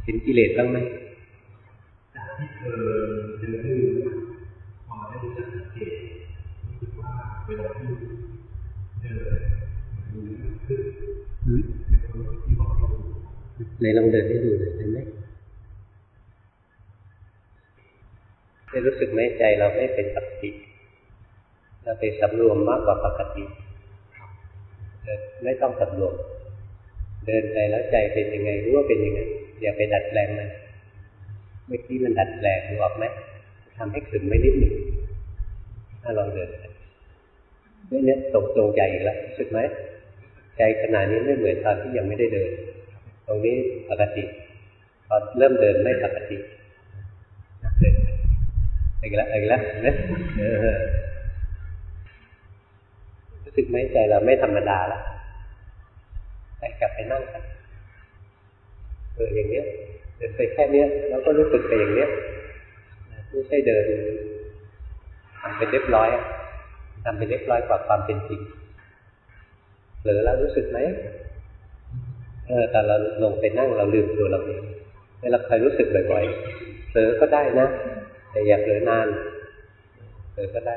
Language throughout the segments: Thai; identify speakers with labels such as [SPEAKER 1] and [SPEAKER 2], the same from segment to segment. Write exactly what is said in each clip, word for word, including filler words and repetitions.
[SPEAKER 1] เห็นกิเลสบ้างไหม
[SPEAKER 2] จากที่เคยเดินดูพอได้รู้จักสังเกตรู้สึกว่าเวลาที่เดินมันมีขึ้นเป็นคนที่บอกเรา
[SPEAKER 1] ไหนลองเดินให้ดูหน่อยได้ไหมได้รู้สึกไหมใจเราไม่เป็นปกติเราไปสำรวมมากกว่าปกติไม่ต้องสำรวมเดินไปแล้วใจเป็นยังไงรู้ว่าเป็นยังไงอย่าไปดัดแปลงมันเมื่อกี้มันดัดแปลงรู้ออกไหมทำให้ขึงไม่นิดหนึ่งถ้าลองเดินนี่เนี่ยตรงตรงใจอีกแล้วรู้สึกไหมใจขณะนี้ไม่เหมือนตอนที่ยังไม่ได้เดินตรงนี้ปกติพอเริ่มเดินไม่ปกติเดินอีกแล้วอีกแล้วนะรู้สึกไหมใจเราไม่ธรรมดาละแต่กลับไปนั่งกันเอออย่างเนี้ยเดินไปแค่เนี้ยแล้วก็รู้สึกไปอย่างเนี้ยไม่ใช่เดินทำเป็นเรียบร้อยทำเป็นเรียบร้อยกว่าความเป็นจริงหรือเรารู้สึกไหมเออแต่เราลงไปนั่งเราลืมตัวเราเองให้เราคอยรู้สึกบ่อยๆเผลอก็ได้นะแต่อย่าเผลอนานเผลอก็ได้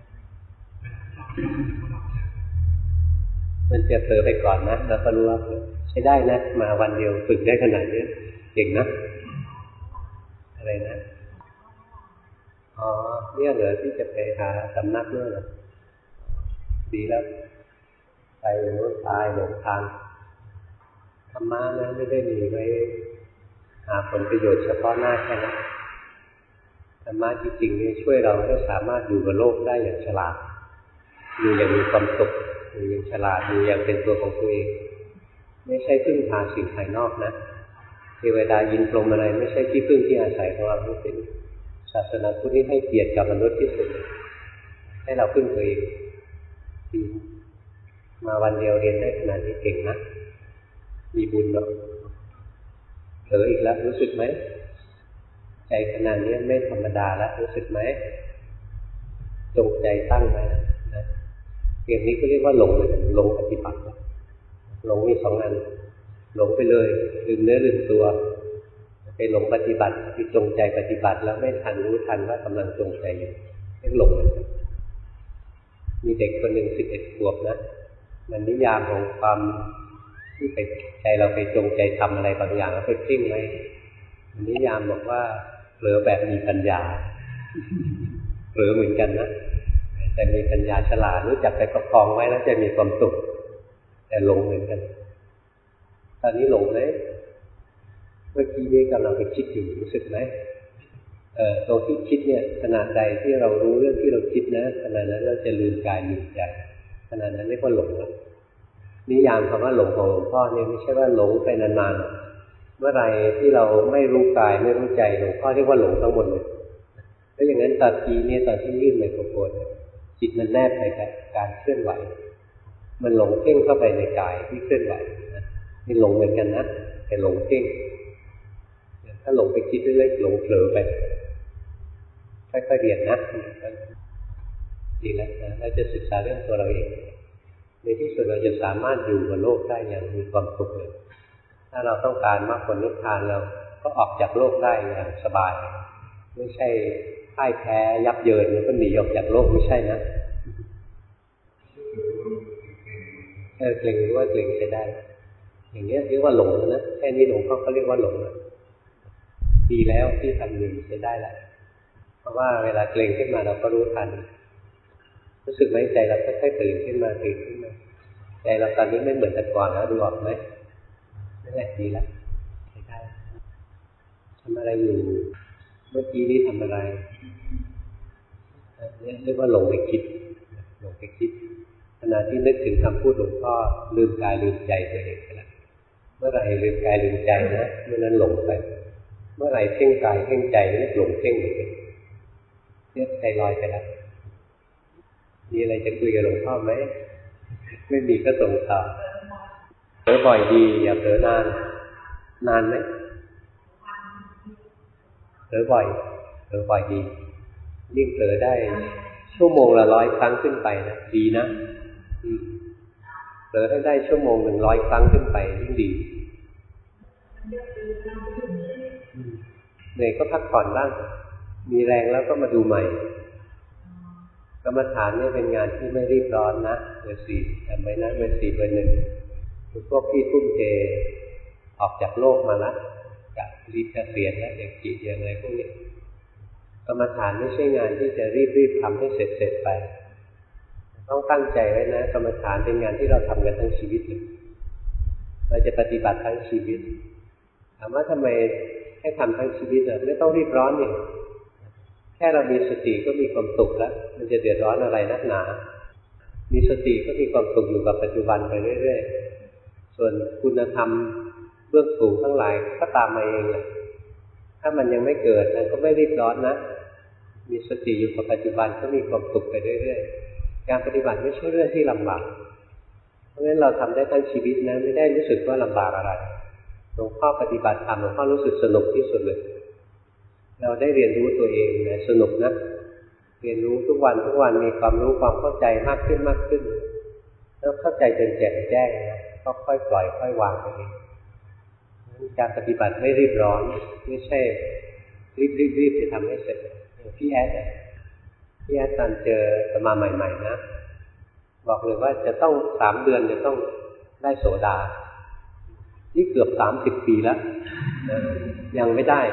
[SPEAKER 1] มันจะเผลอไปก่อนนะแล้วก็รู้ว่าใช้ได้นะมาวันเดียวฝึกได้ขนาดนี้เก่งนะอะไรนะอ๋อเนี่ยเหรอที่จะไปหาสำนักเนี่ยเหรอดีแล้วไปโน้นตายหลงทางธรรมะนะไม่ได้มีไว้หาผลประโยชน์เฉพาะหน้าแค่นั้นธรรมะจริงๆนี่ช่วยเราให้สามารถอยู่กับโลกได้อย่างฉลาดอยู่อย่างมีความสุขอยู่อย่างฉลาดอยู่อย่างเป็นตัวของตัวเองไม่ใช่พึ่งพาสิ่งภายนอกนะเทวดายินพรหมอะไรไม่ใช่ที่พึ่งที่อาศัยของเราทั้งสิ้นศาสนาพุทธนี่ให้เกียรติกับมนุษย์ที่สุดให้เราพึ่งตัวเองมาวันเดียวเรียนได้ขนาดนี้เก่งนะมีบุญเนาะเผลออีกแล้วรู้สึกไหมใจขนาดนี้ไม่ธรรมดาแล้วรู้สึกไหมจงใจตั้งไว้นะอย่างนี้ก็เรียกว่าหลงเลยหลงปฏิบัติหลงมีสองอันหลงไปเลยลืมเนื้อลืมตัวไปหลงปฏิบัติที่จงใจปฏิบัติแล้วไม่ทันรู้ทันว่ากำลังจงใจอยู่เรียกหลงเลยมีเด็กคนหนึ่งสิบเอ็ดขวบนะมันนิยามของความที่ไปใจเราไปจงใจทำอะไรบางอย่างแล้วไปเพ่งไว้มันนิยามบอกว่าเผลอแบบมีปัญญาเผลอเหมือนกันนะแต่มีปัญญาฉลาดรู้จักไปประคองไว้แล้วจะมีความสุขแต่หลงเหมือนกันตอนนี้หลงไหมเมื่อกี้นี้กำลังไปคิดอยู่รู้สึกไหมเอ่อตรงที่คิดเนี่ยขณะใดที่เรารู้เรื่องที่เราคิดนะขณะนั้นเราจะลืมกายลืมใจขณะนั้นเรียกว่าหลงแล้วนิยามคำว่าหลงของหลวงพ่อเนี่ยไม่ใช่ว่าหลงไปนานๆเมื่อไรที่เราไม่รู้กายไม่รู้ใจหลวงพ่อเรียกว่าหลงทั้งหมดเลยเพราะอย่างนั้นตอนทีเนี่ยตอนที่ยื่นไมโครโฟนจิตมันแนบไปกับการเคลื่อนไหวมันหลงเพ่งเข้าไปในกายที่เคลื่อนไหวนี่หลงเหมือนกันนะแต่หลงเพ่งถ้าหลงไปคิดเล็กๆหลงเผลอไปค่อยๆเรียนนะดีแล้วนะเราจะศึกษาเรื่องตัวเราเองในที่สุดเราจะสามารถอยู่กับโลกได้อย่างมีความสุขเลยถ้าเราต้องการมรรคผลนิพพานเราก็ออกจากโลกได้อย่างสบายไม่ใช่พ่ายแพ้ยับเยินแล้วก็หนีออกจากโลกไม่ใช่นะเออเกรงรู้ว่าเกรงใช้ได้อย่างนี้เรียกว่าหลงแล้วนะแค่นี้หลวงพ่อก็เรียกว่าหลงแล้วดีแล้วที่ทำหนึ่งใช้ได้แล้วเพราะว่าเวลาเกรงขึ้นมาเราก็รู้ทันรู้สึกไหมใจเราค่อยๆตื่นขึ้นมาตื่นขึ้นมาใจเราตอนนี้ไม่เหมือนแต่ก่อนแล้วดูออกไหมนั่นแหละดีแล้วใช้ได้ทำอะไรอยู่เมื่อกี้นี้ทำอะไรเรียกว่าหลงไปคิดหลงไปคิดขณะที่นึกถึงคำพูดหลวงพ่อลืมกายลืมใจตัวเองไปแล้วเมื่อไหร่ลืมกายลืมใจนะเมื่อนั้นหลงไปเมื่อไหร่เพ่งกายเพ่งใจนี่หลงเพ่งเลยเนี่ยใจลอยไปแล้วมีอะไรจะคุยกับหลวงพ่อไหมไม่มีก็ส่งต่อเผลอบ่อยดีอย่าเผลอนานนานไหมเผลอบ่อยเผลอบ่อยดียิ่งเผลอได้ชั่วโมงละร้อยครั้งขึ้นไปนะดีนะเผลอให้ได้ชั่วโมงหนึ่งร้อยครั้งขึ้นไปยิ่งดีเหนื่อยก็พักผ่อนบ้างมีแรงแล้วก็มาดูใหม่กรรมฐานนี่เป็นงานที่ไม่รีบร้อนนะเบอร์สี่จำไว้นะเบอร์สี่เบอร์หนึ่งพวกที่ทุ่มเทออกจากโลกมาละจากรีบเกษียณแล้วอย่างจิตอย่างไรพวกนี้กรรมฐานไม่ใช่งานที่จะรีบๆทำให้เสร็จๆไปต้องตั้งใจไว้นะกรรมฐานเป็นงานที่เราทำกันทั้งชีวิตเลยเราจะปฏิบัติทั้งชีวิตถามว่าทำไมให้ทำทั้งชีวิตอ่ะไม่ต้องรีบร้อนนี่แค่เรามีสติก็มีความสุขแล้วมันจะเดือดร้อนอะไรนักหนามีสติก็มีความสุขอยู่กับปัจจุบันไปเรื่อยๆส่วนคุณธรรมเบื้องสูงทั้งหลายก็ตามมาเองแหละถ้ามันยังไม่เกิดมันก็ไม่รีบร้อนนะมีสติอยู่กับปัจจุบันก็มีความสุขไปเรื่อยๆการปฏิบัติไม่ใช่เรื่องที่ลำบากเพราะฉะนั้นเราทำได้ทั้งชีวิตนะไม่ได้รู้สึกว่าลำบากอะไรหลวงพ่อปฏิบัติธรรมหลวงพ่อรู้สึกสนุกที่สุดเลยเราได้เรียนรู้ตัวเองนะสนุกนะเรียนรู้ทุกวันทุกวันมีความรู้ความเข้าใจมากขึ้นมากขึ้นแล้วเข้าใจจนแจ่มแจ้งนะก็ค่อยปล่อยค่อยวางไปเองการปฏิบัติไม่รีบร้อนไม่ใช่รีบรีบรีบจะทำให้เสร็จพี่แอดพี่แอดตอนเจอสมาใหม่ๆนะบอกเลยว่าจะต้องสามเดือนจะต้องได้โสดานี่เกือบสามสิบปีแล้วยังไม่ได้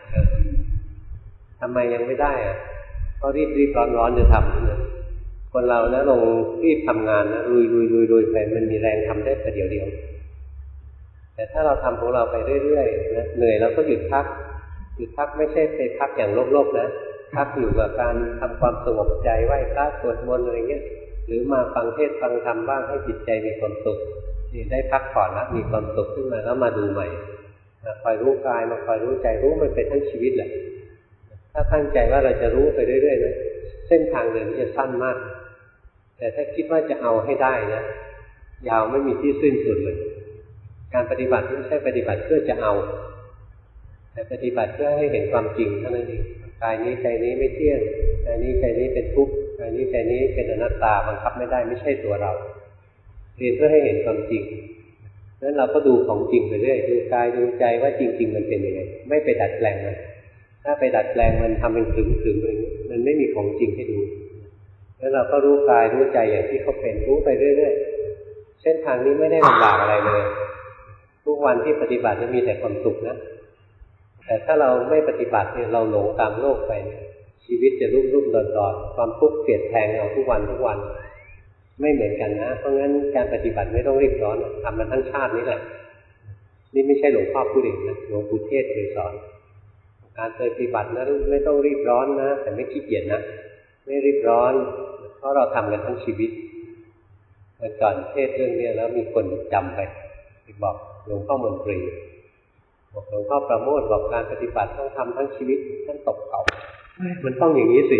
[SPEAKER 1] ทำไมยังไม่ได้อะก็รีบรีบร้อนร้อนจะทำคนเรานะลงรีบทำงานนะลุยลุยลุยลุยไปมันมีแรงทำได้แต่เดียวเดียวแต่ถ้าเราทำของเราไปเรื่อยๆนะเหนื่อยเราก็หยุดพักหยุดพักไม่ใช่ไปพักอย่างโลกๆนะพักอยู่กับการทำความสงบใจไหว้พระสวดมนต์อะไรเงี้ยหรือมาฟังเทศน์ฟังธรรมบ้างให้จิตใจมีความสุขนี่ได้พักผ่อนแล้วมีความสุขขึ้นมาแล้วมาดูใหม่มาคอยรู้กายมาคอยรู้ใจรู้มันเป็นทั้งชีวิตแหละถ้าตั้งใจว่าเราจะรู้ไปเรื่อยๆนะเส้นทางเดินจะสั้นมากแต่ถ้าคิดว่าจะเอาให้ได้นะยาวไม่มีที่สิ้นสุดเลยการปฏิบัติไม่ใช่ปฏิบัติเพื่อจะเอาแต่ปฏิบัติเพื่อให้เห็นความจริงเท่านั้นเองกายนี้ใจนี้ไม่เที่ยงกายนี้ใจนี้เป็นทุกข์กายนี้ใจนี้เป็นอนัตตาบังคับไม่ได้ไม่ใช่ตัวเราเรียนเพื่อให้เห็นความจริงนั้นเราก็ดูของจริงไปเรื่อยดูกายดูใจว่าจริงๆมันเป็นยังไงไม่ไปดัดแปลงมันถ้าไปดัดแปลงมันทำเป็นขึงๆอะไรอย่างนี้มันไม่มีของจริงให้ดูแล้วเราก็รู้กายรู้ใจอย่างที่เขาเป็นรู้ไปเรื่อยๆเส้นทางนี้ไม่ได้ลำบากอะไรเลยทุกวันที่ปฏิบัติจะมีแต่ความสุขนะแต่ถ้าเราไม่ปฏิบัติเนี่ยเราหลงตามโลกไปชีวิตจะรุ่มรุ่มดอนดอนความทุกข์เปลี่ยนแปลงเอาทุกวันทุกวันไม่เหมือนกันนะเพราะงั้นการปฏิบัติไม่ต้องรีบร้อนทำมันทั้งชาตินี้แหละนี่ไม่ใช่หลวงพ่อพูดเองนะหลวงปู่เทศเคยสอนการปฏิบัตินะไม่ต้องรีบร้อนนะแต่ไม่ขี้เกียจนะไม่รีบร้อนเพราะเราทำกันทั้งชีวิตเมื่อก่อนเทศเรื่องนี้แล้วมีคนจำไปบอกหลวงพ่อมนตรีบอกหลวงพ่อประโมทบอกการปฏิบัติต้องทำทั้งชีวิตท่านตกเขามันต้องอย่างนี้สิ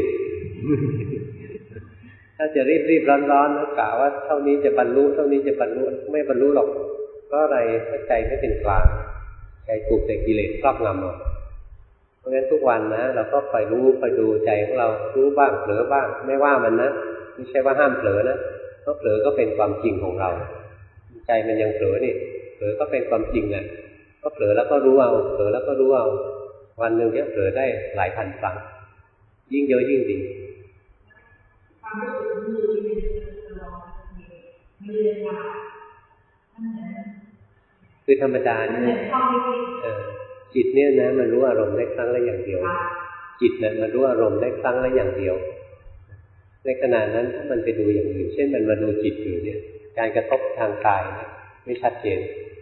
[SPEAKER 1] ถ้าจะรีบรีบร้อนร้อนนะกะว่าเท่านี้จะบรรลุเท่านี้จะบรรลุไม่บรรลุหรอกเพราะอะไรถ้าใจไม่เป็นกลางใจถูกแต่กิเลสครอบงำหมดเพราะฉะนั้นทุกวันนะเราก็คอยรู้คอยดูใจของเรารู้บ้างเผลอบ้างไม่ว่ามันนะไม่ใช่ว่าห้ามเผลอนะเพราะเผลอก็เป็นความจริงของเราใจมันยังเผลอนี่เผลอก็เป็นความจริงแหละก็เผลอแล้วก็รู้เอาเผลอแล้วก็รู้เอาวันหนึ่งเนี่ยเผลอได้หลายพันครั้งยิ่งเยอะยิ่งดี
[SPEAKER 3] ความรู้สึกมือที่มันร้อนมือเวลามันเหมือน
[SPEAKER 1] คือธรรมดาเนี่ยจิตเนี่ยนะมันรู้อารมณ์ได้ครั้งละอย่างเดียวจิตเนี่ยมันรู้อารมณ์ได้ครั้งละอย่างเดียวในขณะนั้นถ้ามันไปดูอย่างอื่นเช่นมันมาดูจิตอยู่เนี่ยการกระทบทางกายเนี่ยไม่ชัดเจน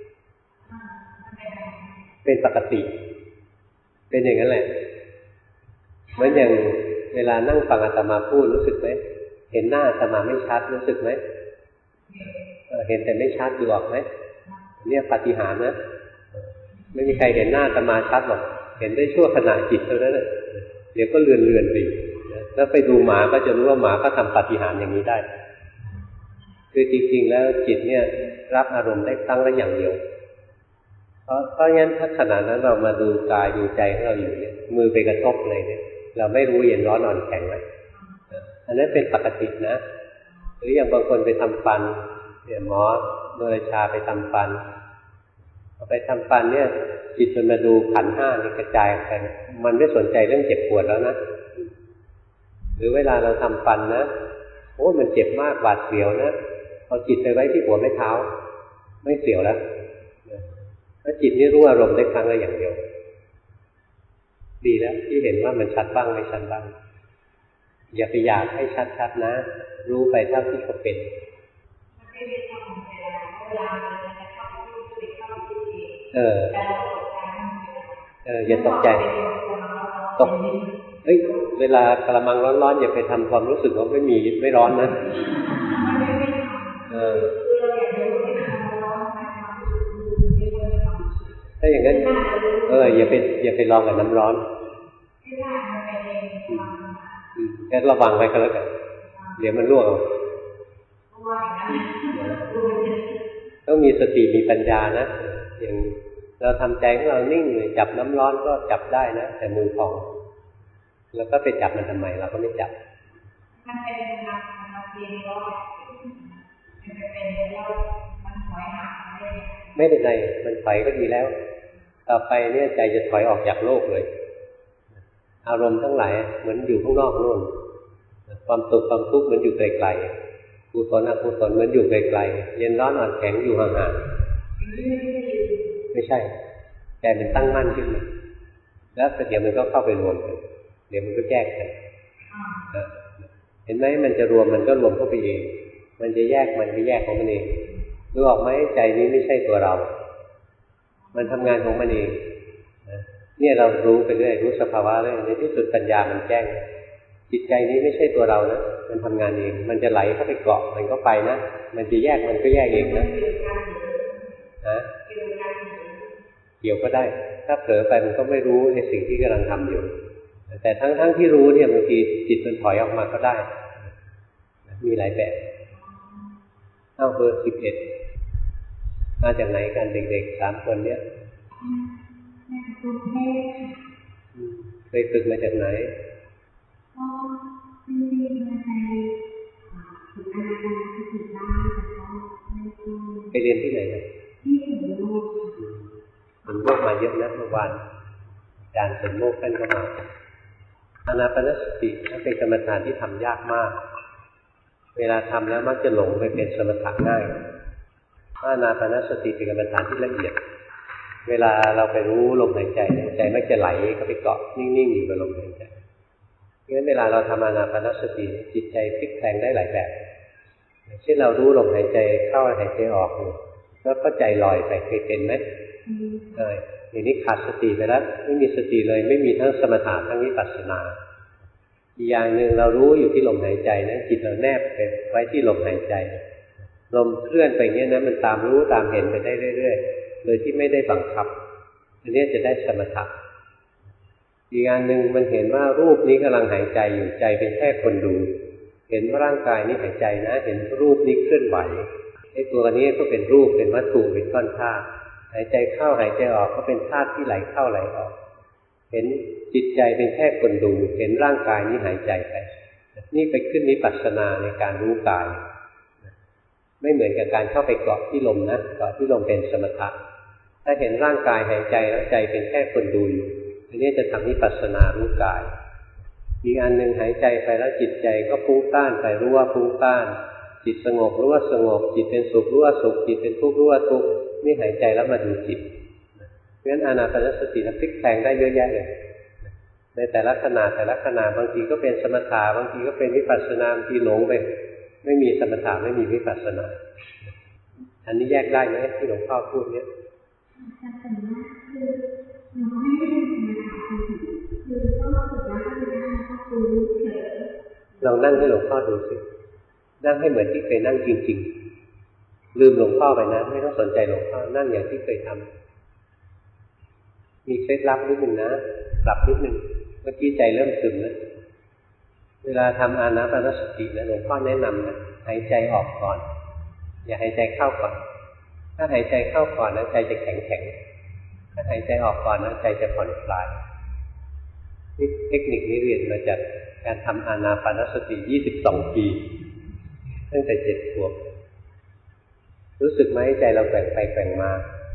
[SPEAKER 1] เป็นปกติเป็นอย่างนั้นแหละเหมือนอย่างเวลานั่งฟังอาตมาพูดรู้สึกไหมเห็นหน้าอาตมาไม่ชัดรู้สึกไหมเออเห็นแต่ไม่ชัดดูออกไหมเนี่ยปาฏิหาริย์นะไม่มีใครเห็นหน้าอาตมาชัดหรอกเห็นได้ชั่วขณะจิตเท่านั้นเดี๋ยวก็เลือนเลือนไปแล้วไปดูหมาก็จะรู้ว่าหมาก็ทำปาฏิหาริย์อย่างนี้ได้คือจริงๆแล้วจิตเนี่ยรับอารมณ์ได้ครั้งละอย่างเดียวเพราะเพราะงั้นถ้าขณะนั้นเรามาดูกายดูใจของเราอยู่เนี่ยมือไปกระทบอะไรเนี่ยเราไม่รู้เย็นร้อนอ่อนแข็งไหมอันนั้นเป็นปกตินะหรืออย่างบางคนไปทำฟันเนี่ยหมอเมื่อชาไปทำฟันพอไปทำฟันเนี่ยจิตมันมาดูขันธ์ห้านี่กระจายไปมันไม่สนใจเรื่องเจ็บปวดแล้วนะหรือเวลาเราทำฟันนะโอ้มันเจ็บมากบาดเสียวนะเอาจิตไปไว้ที่หัวแม่เท้าไม่เสียวแล้วถ้าจิตนี่รู้อารมณ์ได้ครั้งละอย่างเดียวดีแล้วที่เห็นว่ามันชัดบ้างไม่ชัดบ้างอย่าไปอยากให้ชัดๆนะรู้ไปเท่าที่เขาเป็นเออเอออย่าตกใจตกเฮ้ยเวลากระมังร้อนๆอย่าไปทำความรู้สึกว่าไม่มีไม่ร้อนนะเออถ้าอย่างนั้นเอออย่าไปอย่าไปลองกับน้ำร้อนแค่ระวังไว้ก็แล้วกันเดี๋ยวมันรั่วต้องมีสติมีปัญญานะอย่างเราทำใจของเรานิ่งเลยจับน้ำร้อนก็จับได้นะแต่มือพองแล้วก็ไปจับมันทำไมเราก็ไม่จับมันเป็นการทำเองก็มันเป็นแล้วมันถอยห่างไม่เป็นไรมันถอยก็ดีแล้วต่อไปเนี่ยใจจะถอยออกจากโลกเลยอารมณ์ทั้งหลายเหมือนอยู่ข้างนอกโน่นความสุขความทุกข์เหมือนอยู่ไกลๆกุศลอกุศลเหมือนอยู่ไกลๆเย็นร้อนอ่อนแข็งอยู่ห่างๆไม่ใช่ใจมันตั้งมั่นขึ้นมาแล้วเดี๋ยวมันก็เข้าไปรวมกันเดี๋ยวมันก็แยกกันเห็นไหมมันจะรวมมันก็รวมเข้าไปเองมันจะแยกมันก็แยกของมันเองรู้ออกไหมใจนี้ไม่ใช่ตัวเรามันทำงานของมันเองเนี่ยเรารู้ไปเรื่อยรู้สภาวะเรื่อยในที่สุดปัญญามันแจ้งจิตใจนี้ไม่ใช่ตัวเรานะมันทำงานเองมันจะไหลเข้าไปเกาะมันก็ไปนะมันจะแยกมันก็แยกเองนะฮะเกี่ยวก็ได้ถ้าเผลอไปมันก็ไม่รู้ในสิ่งที่กำลังทำอยู่แต่ทั้งทั้งที่รู้เนี่ยบางทีจิตมันถอยออกมาก็ได้มีหลายแบบเอาเบอร์สิบเอ็ดมาจากไหนกันเด็กๆสามคนเนี้ยเคยฝึกมาจากไหนก็จริงๆมาในฝึกอานาปานสติบ้างแต่ก็ไม่ได้ไปเรียนที่ไหนนะที่สวนโมกสวนโมกมาเยอะนะเมื่อวานอาจารย์สวนโมกท่านก็มาอานาปานสติเป็นกรรมฐานที่ทำยากมากเวลาทำแล้วมักจะหลงไปเป็นสมถะง่ายอานาปานสติเป็นกรรมฐานที่ละเอียดเวลาเราไปรู้ลมหายใจใจมักจะไหลเข้าไปเกาะนิ่งๆอยู่กับลมหายใจงั้นเวลาเราทำอานาปานสติจิตใจพลิกแปลงได้หลายแบบเช่นเรารู้ลมหายใจเข้าหายใจออกอยู่แล้วก็ใจลอยไปเคยเป็นไหมเคยทีนี้ขาดสติไปแล้วไม่มีสติเลยไม่มีทั้งสมถะทั้งวิปัสสนาอีกอย่างหนึ่งเรารู้อยู่ที่ลมหายใจนะจิตเราแนบไปไว้ที่ลมหายใจลมเคลื่อนไปเงี้ยนะมันตามรู้ตามเห็นไปได้เรื่อยๆโดยที่ไม่ได้บังคับอันนี้จะได้สมถะอีกอย่างหนึ่งมันเห็นว่ารูปนี้กำลังหายใจอยู่ใจเป็นแค่คนดูเห็นว่าร่างกายนี้หายใจนะเห็นรูปนี้เคลื่อนไหวไอ้ตัวนี้ก็เป็นรูปเป็นวัตถุเป็นก้อนธาตุหายใจเข้าหายใจออกก็เป็นธาตุที่ไหลเข้าไหลออกเห็นจิตใจเป็นแค่คนดูเห็นร่างกายนี้หายใจไปนี่ไปขึ้นวิปัสสนาในการรู้กายไม่เหมือนกับการเข้าไปเกาะที่ลมนะเกาะที่ลมเป็นสมถะถ้าเห็นร่างกายหายใจแล้วใจเป็นแค่คนดูอันนี้จะทำวิปัสสนารู้กายอีกอันหนึ่งหายใจไปแล้วจิตใจก็ฟุ้งซ่านไปรู้ว่าฟุ้งซ่านจิตสงบรู้ว่าสงบจิตเป็นสุขรู้ว่าสุขจิตเป็นทุกข์รู้ว่าทุกข์นี่หายใจแล้วมาดูจิตเพราะฉะนั้นอานาปานสติพลิกแปลงได้เยอะแยะเลยในแต่ละขณะแต่ละขณะบางทีก็เป็นสมถะบางทีก็เป็นวิปัสสนาบางทีหลงไปไม่มีสมถะไม่มีวิปัสสนาอันนี้แยกได้ไหมที่หลวงพ่อพูดเนี้ยลองนั่งให้หลวงพ่อดูสินั่งให้เหมือนที่เคยนั่งจริงๆลืมหลวงพ่อไปนะไม่ต้องสนใจหลวงพ่อนั่งอย่างที่เคยทำมีเคล็ดลับนิดหนึ่งนะปรับนิดหนึ่งเมื่อกี้ใจเริ่มซึมนะเวลาทำอานาปานสตินะหลวงพ่อแนะนำนะหายใจออกก่อนอย่าหายใจเข้าก่อนถ้าหายใจเข้าก่อนนะใจจะแข็งแข็งถ้าหายใจออกก่อนนะใจจะผ่อนคลายเทคนิคนี้เรียนมาจากการทำอานาปานสติยี่สิบสองปีตั้งแต่เจ็ดขวบรู้สึกไหมใจเราแกว่งไปแกว่งมา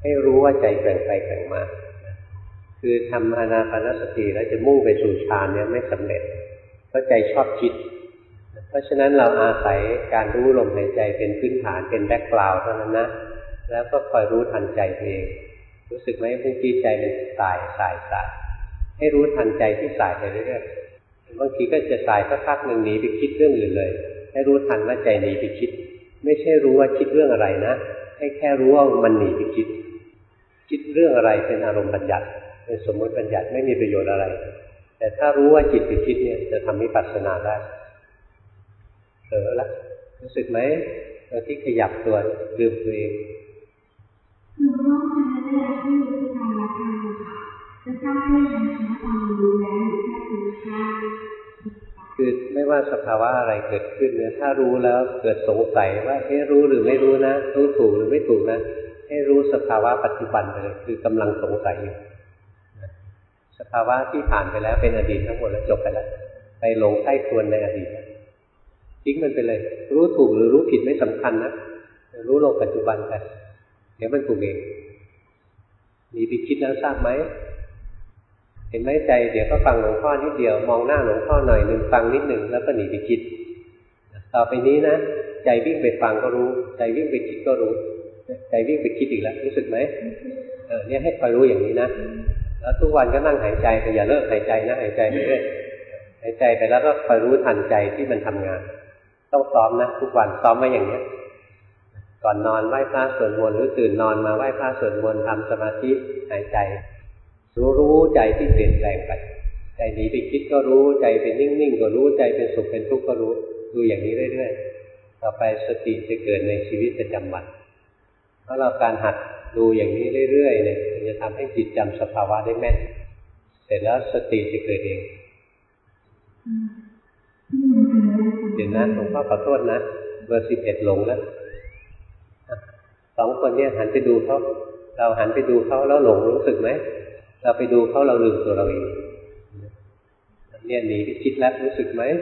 [SPEAKER 1] ให้รู้ว่าใจแกว่งไปแกว่งมาคือทำอานาปานสติแล้วจะมุ่งไปสู่ฌานเนี่ยไม่สำเร็จเพราะใจชอบคิดเพราะฉะนั้นเราอาศัยการรู้ลมหายใจเป็นพื้นฐานเป็นแบ็คกราวด์เท่านั้นนะแล้วก็คอยรู้ทันใจตัวเองรู้สึกไหมเมื่อกี้ใจมันสายสายสายให้รู้ทันใจที่สายไปเรื่อยๆบางทีก็จะสายสักพักหนึ่งหนีไปคิดเรื่องอื่นเลยให้รู้ทันว่าใจหนีไปคิดไม่ใช่รู้ว่าคิดเรื่องอะไรนะให้แค่รู้ว่ามันหนีไปคิดคิดเรื่องอะไรเป็นอารมณ์บัญญัติเป็นสมมติบัญญัติไม่มีประโยชน์อะไรแต่ถ้ารู้ว่าจิตไปคิดเนี่ยจะทำวิปัสสนาได้เผลอละรู้สึกไหมตอนที่ขยับตัวลืมตัวเอง
[SPEAKER 3] หนูร้องไห้เวลาที่รู้สึกการละทางค่ะจะทราบได้ยังไงคะตอนรู้แล้วหรือแค่รู้แค่
[SPEAKER 1] คือไม่ว่าสภาวะอะไรเกิดขึ้นเนี่ยถ้ารู้แล้วเกิดสงสัยว่าเอ๊ะรู้หรือไม่รู้นะรู้ถูกหรือไม่ถูกนะให้รู้สภาวะปัจจุบันไปเลยคือกำลังสงสัยอยู่สภาวะที่ผ่านไปแล้วเป็นอดีตทั้งหมดแล้วจบไปแล้วไปหลงใกล้ควรในอดีตทิ้งมันไปเลยรู้ถูกหรือรู้ผิดไม่สำคัญนะรู้ลงปัจจุบันไปเดี๋ยวมันถูกเองมีไปคิดแล้วทราบไหมเห็นไหมใจเดี๋ยวก็ฟังหลวงพ่อนิดเดียวมองหน้าหลวงพ่อหน่อยหนึ่งฟังนิดหนึ่งแล้วก็หนีไปคิดต่อไปนี้นะใจวิ่งไปฟังก็รู้ใจวิ่งไปคิดก็รู้ใจวิ่งไปคิดอีกแล้วรู้สึกไหมเออเนี่ยให้คอยรู้อย่างนี้นะแล้วทุกวันก็นั่งหายใจแต่อย่าเลิกหายใจนะหายใจไปเรื่อยหายใจไปแล้วก็คอยรู้ทันใจที่มันทำงานต้องซ้อมนะทุกวันซ้อมไว้อย่างนี้ก่อนนอนไหว้พระสวดมนต์หรือตื่นนอนมาไหว้พระสวดมนต์ทำสมาธิหายใจรู้รู้ใจที่เปลี่ยนแปลงไปใจหนีไปคิดก็รู้ใจเป็นนิ่งๆก็รู้ใจเป็นสุขเป็นทุกข์ก็รู้ดูอย่างนี้เรื่อยๆต่อไปสติจะเกิดในชีวิตประจำวันเพราะเราการหัดดูอย่างนี้เรื่อยๆเนี่ยมันจะทำให้จิตจำสภาวะได้แม่นเสร็จแล้วสติจะเกิดเองเดี๋ยวนะหลวงพ่อขอโทษนะเบอร์สิบเอ็ดหลงแล้วสองคนเนี่ยหันไปดูเขาเราหันไปดูเขาแล้วหลงรู้สึกไหมเราไปดูเขาเราลืมตัวเราเองเนี่ยหนีไปคิดแล้วรู้สึกไหม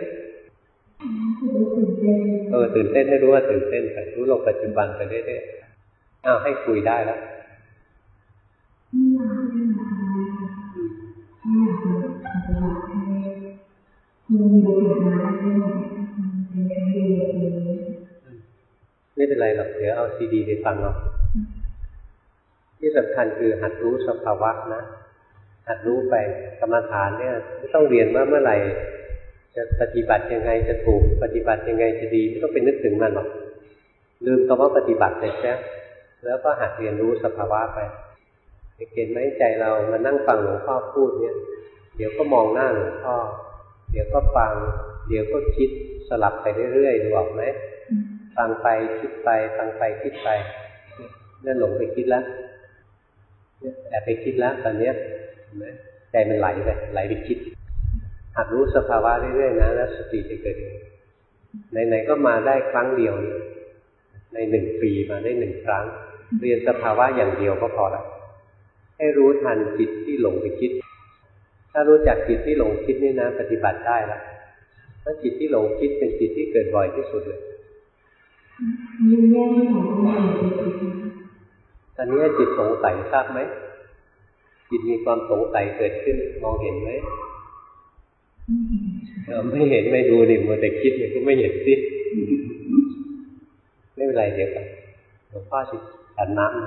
[SPEAKER 1] เออตื่นเต้นให้รู้ว่าตื่นเต้นไปรู้ลงปัจจุบันไปเรื่อยๆอ้าวให้คุยได้แล้วไม่เป็นไรหรอกเดี๋ยวเอาซีดีไปฟังเอาที่สำคัญคือหัดรู้สภาวะนะหัดรู้ไปกรรมฐานเนี่ยไม่ต้องเรียนว่าเมื่อไหร่จะปฏิบัติยังไงจะถูกปฏิบัติยังไงจะดีไม่ต้องไปนึกถึงมันหรอกลืมคำว่าปฏิบัติไปซะแล้วก็หัดเรียนรู้สภาวะไปเห็นไหมใจเรามานั่งฟังหลวงพ่อพูดเนี่ยเดี๋ยวก็มองหน้าหลวงพ่อเดี๋ยวก็ฟังเดี๋ยวก็คิดสลับไปเรื่อยๆดูออกไหมฟังไปคิดไปฟังไปคิดไปนั่นหลงไปคิดแล้วแอบไปคิดแล้วตอนนี้เห็นไหมใจมันไหลไปไหลไปคิดหัดรู้สภาวะเรื่อยๆนะแล้วสติจะเกิดเองไหนๆก็มาได้ครั้งเดียวในหนึ่งปีมาได้หนึ่งครั้งเรียนสภาวะอย่างเดียวก็พอแล้วให้รู้ทันจิตที่หลงไปคิดถ้ารู้จักจิตที่หลงคิดนี่นะปฏิบัติได้แล้วถ้าจิตที่หลงคิดเป็นจิตที่เกิดบ่อยที่สุดเลยตอนนี้จิตสงสัยทราบไหมจิตมีความสงสัยเกิดขึ้นมองเห็นไหมไม่เห็นไม่ดูดิมัวแต่คิดมันก็ไม่เห็นสิไม่เป็นไรเดี๋ยวกันหลวงพ่อสิฉันน้ำ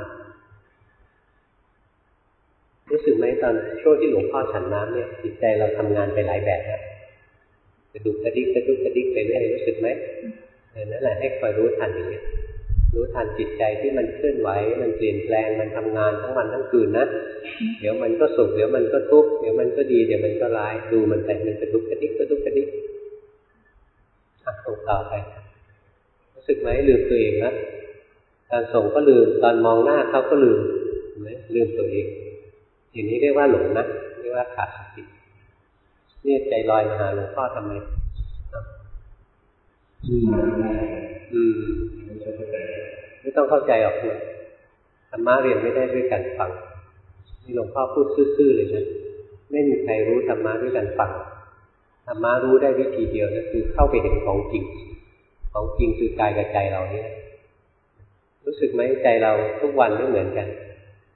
[SPEAKER 1] รู้สึกไหมตอนช่วงที่หลวงพ่อฉันน้ำเนี่ยจิตใจเราทำงานไปหลายแบบนะกระดุกกระดิกกระดุกกระดิกไปเรื่อยรู้สึกไหมนั่นแหละให้คอยรู้ทันอย่างนี้รู้ทันจิตใจที่มันเคลื่อนไหวมันเปลี่ยนแปลงมันทำงานทั้งวันทั้งคืนนะเดี๋ยวมันก็สุขเดี๋ยวมันก็ทุกข์เดี๋ยวมันก็ดีเดี๋ยวมันก็ร้ายดูมันไปมันกระดุกกระดิกกระดุกกระดิกอ่ะส่งต่อไปรู้สึกไหมลืมตัวเองนะการส่งก็ลืมตอนมองหน้าเขาก็ลืมเห็นไหมลืมตัวเองอย่างนี้เรียกว่าหลงนะเรียกว่าขาดสติเนี่ยใจลอยมาหาหลวงพ่อทำไมอืมอืมไม่ต้องเข้าใจหรอกนะธรรมะเรียนไม่ได้ด้วยการฟังนี่หลวงพ่อพูดซื่อๆเลยนะไม่มีใครรู้ธรรมะด้วยการฟังธรรมะรู้ได้วิธีเดียวนะคือเข้าไปเห็นของจริงของจริงคือกายกับใจเราเนี่ยรู้สึกไหมใจเราทุกวันไม่เหมือนกัน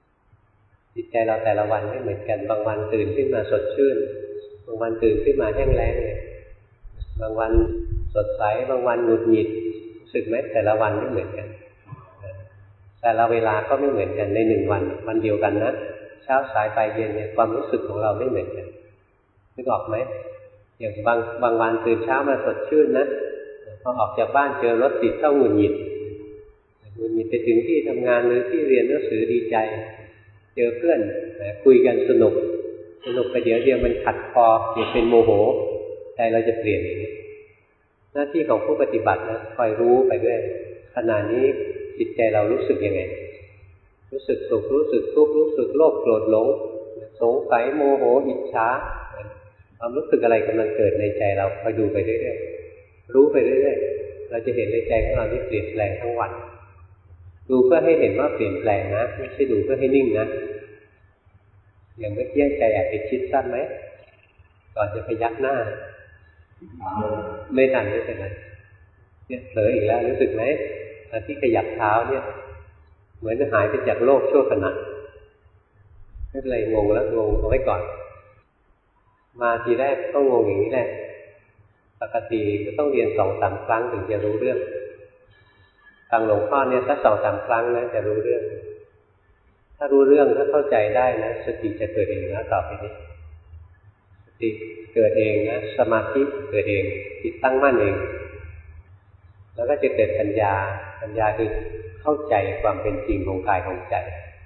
[SPEAKER 1] จิตใจเราแต่ละวันไม่เหมือนกันบางวันตื่นขึ้นมาสดชื่นบางวันตื่นขึ้นมาแห้งแล้งเลยบางวันสดใสบางวันหงุดหงิดรู้สึกไหมแต่ละวันไม่เหมือนกันแต่ละเวลาก็ไม่เหมือนกันในหนึ่งวันวันเดียวกันนะเช้าสายปลายเย็นเนี่ยความรู้สึกของเราไม่เหมือนกันนึกออกไหมอย่างบางบางวันตื่นเช้ามาสดชื่นนะพอออกจากบ้านเจอรถติดต้องหงุดหงิดหงุดหงิดไปถึงที่ทำงานหรือที่เรียนหนังสือดีใจเจอเพื่อนคุยกันสนุกสนุกไปเดี๋ยวเดียวมันขัดคอเกิดเป็นโมโหใจเราจะเปลี่ยนหน้าที่ของผู้ปฏิบัตินะคอยรู้ไปด้วยขณะนี้จิตใจเรารู้สึกยังไงรู้สึกสุขรู้สึกทุกข์รู้สึกโลภโกรธหลงสงสัยโมโหอิจฉาความรู้สึกอะไรกำลังเกิดในใจเราคอยดูไปเรื่อยๆรู้ไปเรื่อยๆเราจะเห็นในใจของเราที่เปลี่ยนแปลงทั้งวันดูเพื่อให้เห็นว่าเปลี่ยนแปลงนะไม่ใช่ดูเพื่อให้นิ่งนะอย่างเมื่อกี้ใจแอบไปคิดสั้นไหมก่อนจะพยักหน้าไม่ทันไม่เป็นไรเนี่ยเผลออีกแล้วรู้สึกไหมตอนที่ขยับเท้าเนี่ยเหมือนจะหายไปจากโลกชั่วขณะไม่เป็นไรงงแล้วงงเอาไว้ก่อนมาทีแรกก็งงอย่างนี้แหละปกติก็ต้องเรียนสองสามครั้งถึงจะรู้เรื่องฟังหลวงพ่อเนี่ยถ้าสองสามครั้งนะจะรู้เรื่องถ้ารู้เรื่องถ้าเข้าใจได้นะสติจะเกิดเองนะต่อไปนี้สติเกิดเองนะสมาธิเกิดเองจิตตั้งมั่นเองแล้วก็จะเกิดปัญญาปัญญาคือเข้าใจความเป็นจริงของกายของใจ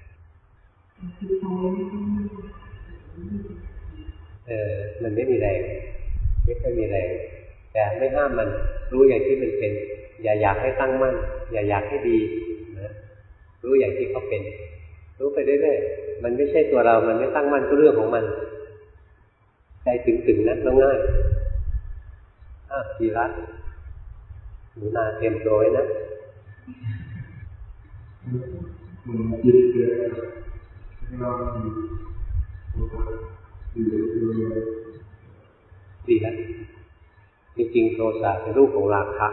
[SPEAKER 1] เออมันไม่มีแรงไม่ค่อยมีแรงแต่ไม่ห้ามมันรู้อย่างที่มันเป็นอย่าอยากให้ตั้งมั่นอย่าอยากให้ดีนะรู้อย่างที่เขาเป็นรู้ไปเรื่อยๆมันไม่ใช่ตัวเรามันไม่ตั้งมั่นก็เรื่องของมันใจถึงๆนะแล้วง่ายอ่ะทีละหนูนาเตรียมตัวไว้นะ
[SPEAKER 2] มันยึดเกิดเรา
[SPEAKER 1] ดีแล้วจริงๆโทสะเป็นรูปของราคะ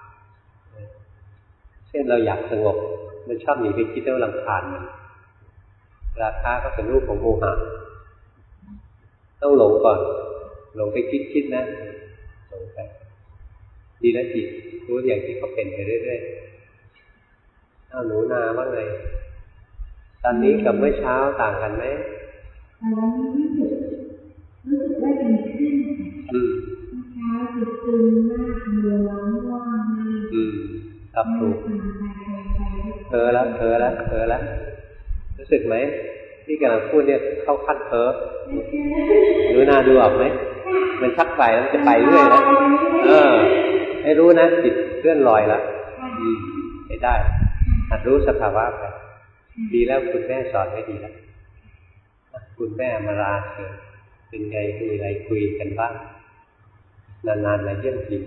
[SPEAKER 1] เช่นเราอยากสงบมันชอบหนีไปคิดแล้วรำคาญมันราคะก็เป็นรูปของโมหะต้องหลงก่อนหลงไปคิดๆนะหลงไปดีแล้วจิตรู้อย่างที่เขาเป็นไปเรื่อยๆเอาหนูนาว่าไงตอนนี้กับเมื่อเช้าต่างกันไหม
[SPEAKER 3] ตอนนี้รู้สึกรู้สึกว่าดีขึ้น
[SPEAKER 1] อืม
[SPEAKER 3] เช้าจิตตึงมากเหนื่อยง่วงมาก
[SPEAKER 1] อืมครับถูกเผลอแล้วเผลอแล้วเผลอแล้วรู้สึกไหมที่กำลังพูดเนี่ยเข้าขั้นเพ้อหนูนาดูออกไหมมันชักไปแล้วจะไปเรื่อยแล้วเออให้รู้นะจิตเคลื่อนลอยแล้วอืมให้ได้หัดรู้สภาวะไปดีแล้วคุณแม่สอนไว้ดีแล้วคุณแม่มาลาเชิญเป็นไงมีอะไรคุยกันบ้างนานๆมาเยี่ยมที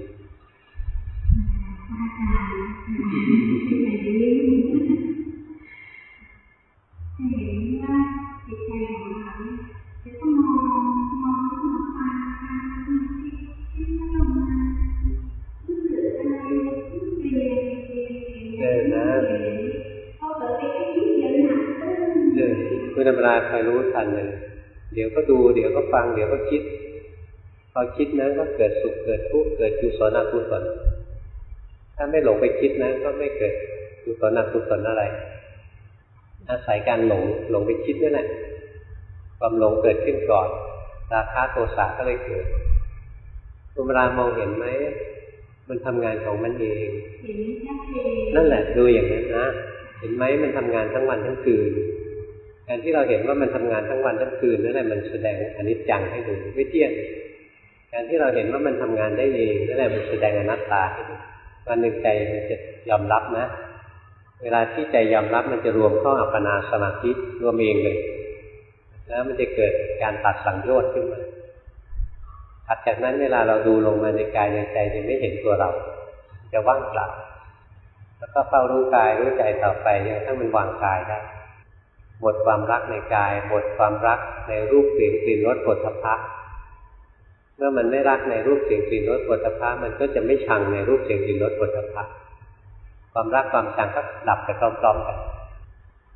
[SPEAKER 3] เห็นว่าจิตใจของเราจะต้องมองมองมองตาตาที่ที่ไม่ต้องมารู้สึกอะไรเปลี่ยนเปลี่ยนเปลี่ยนนะเขาเกิดไปคิดเยอะหนัก
[SPEAKER 1] เออคุณธรรมดาคอยรู้ทันเลยเดี๋ยวก็ดูเดี๋ยวก็ฟังเดี๋ยวก็คิดพอคิดนะก็เกิดสุขเกิดทุกข์เกิดกุศลอกุศลถ้าไม่หลงไปคิดนะก็ไม่เกิดกุศลอกุศลอะไรอาศัยการหลงหลงไปคิดนี่แหละความหลงเกิดขึ้นก่อนราคะโทสะก็เลยเกิดคุณเวลามองเห็นไหมมันทำงานของมันเองนั่นแหละดูอย่างนั้นนะเห็นไหมมันทำงานทั้งวันทั้งคืนการที่เราเห็นว่ามันทำงานทั้งวันทั้งคืนนั่นแหละมันแสดงอนิจจังให้ดูไม่เที่ยงการที่เราเห็นว่ามันทำงานได้เองนั่นแหละมันแสดงอนัตตาให้ดูวันหนึ่งใจมันจะยอมรับนะเวลาที่ใจยอมรับมันจะรวมเข้าอัปปนาสมาธิรวมเองเลยแล้วมันจะเกิดการตัดสังโยชน์ขึ้นมาถัดจากนั้นเวลาเราดูลงมาในกายในใจจะไม่เห็นตัวเราจะว่างเปล่าแล้วก็เฝ้ารู้กายรู้ใจต่อไปจนกระทั่งมันวางกายได้หมดความรักในกายหมดความรักในรูปเสียงกลิ่นรสโผฏฐัพพะเมื่อมันไม่รักในรูปเสียงกลิ่นรสโผฏฐัพพะมันก็จะไม่ชังในรูปเสียงกลิ่นรสโผฏฐัพพะความรักความชังก็ดับไปพร้อมๆกัน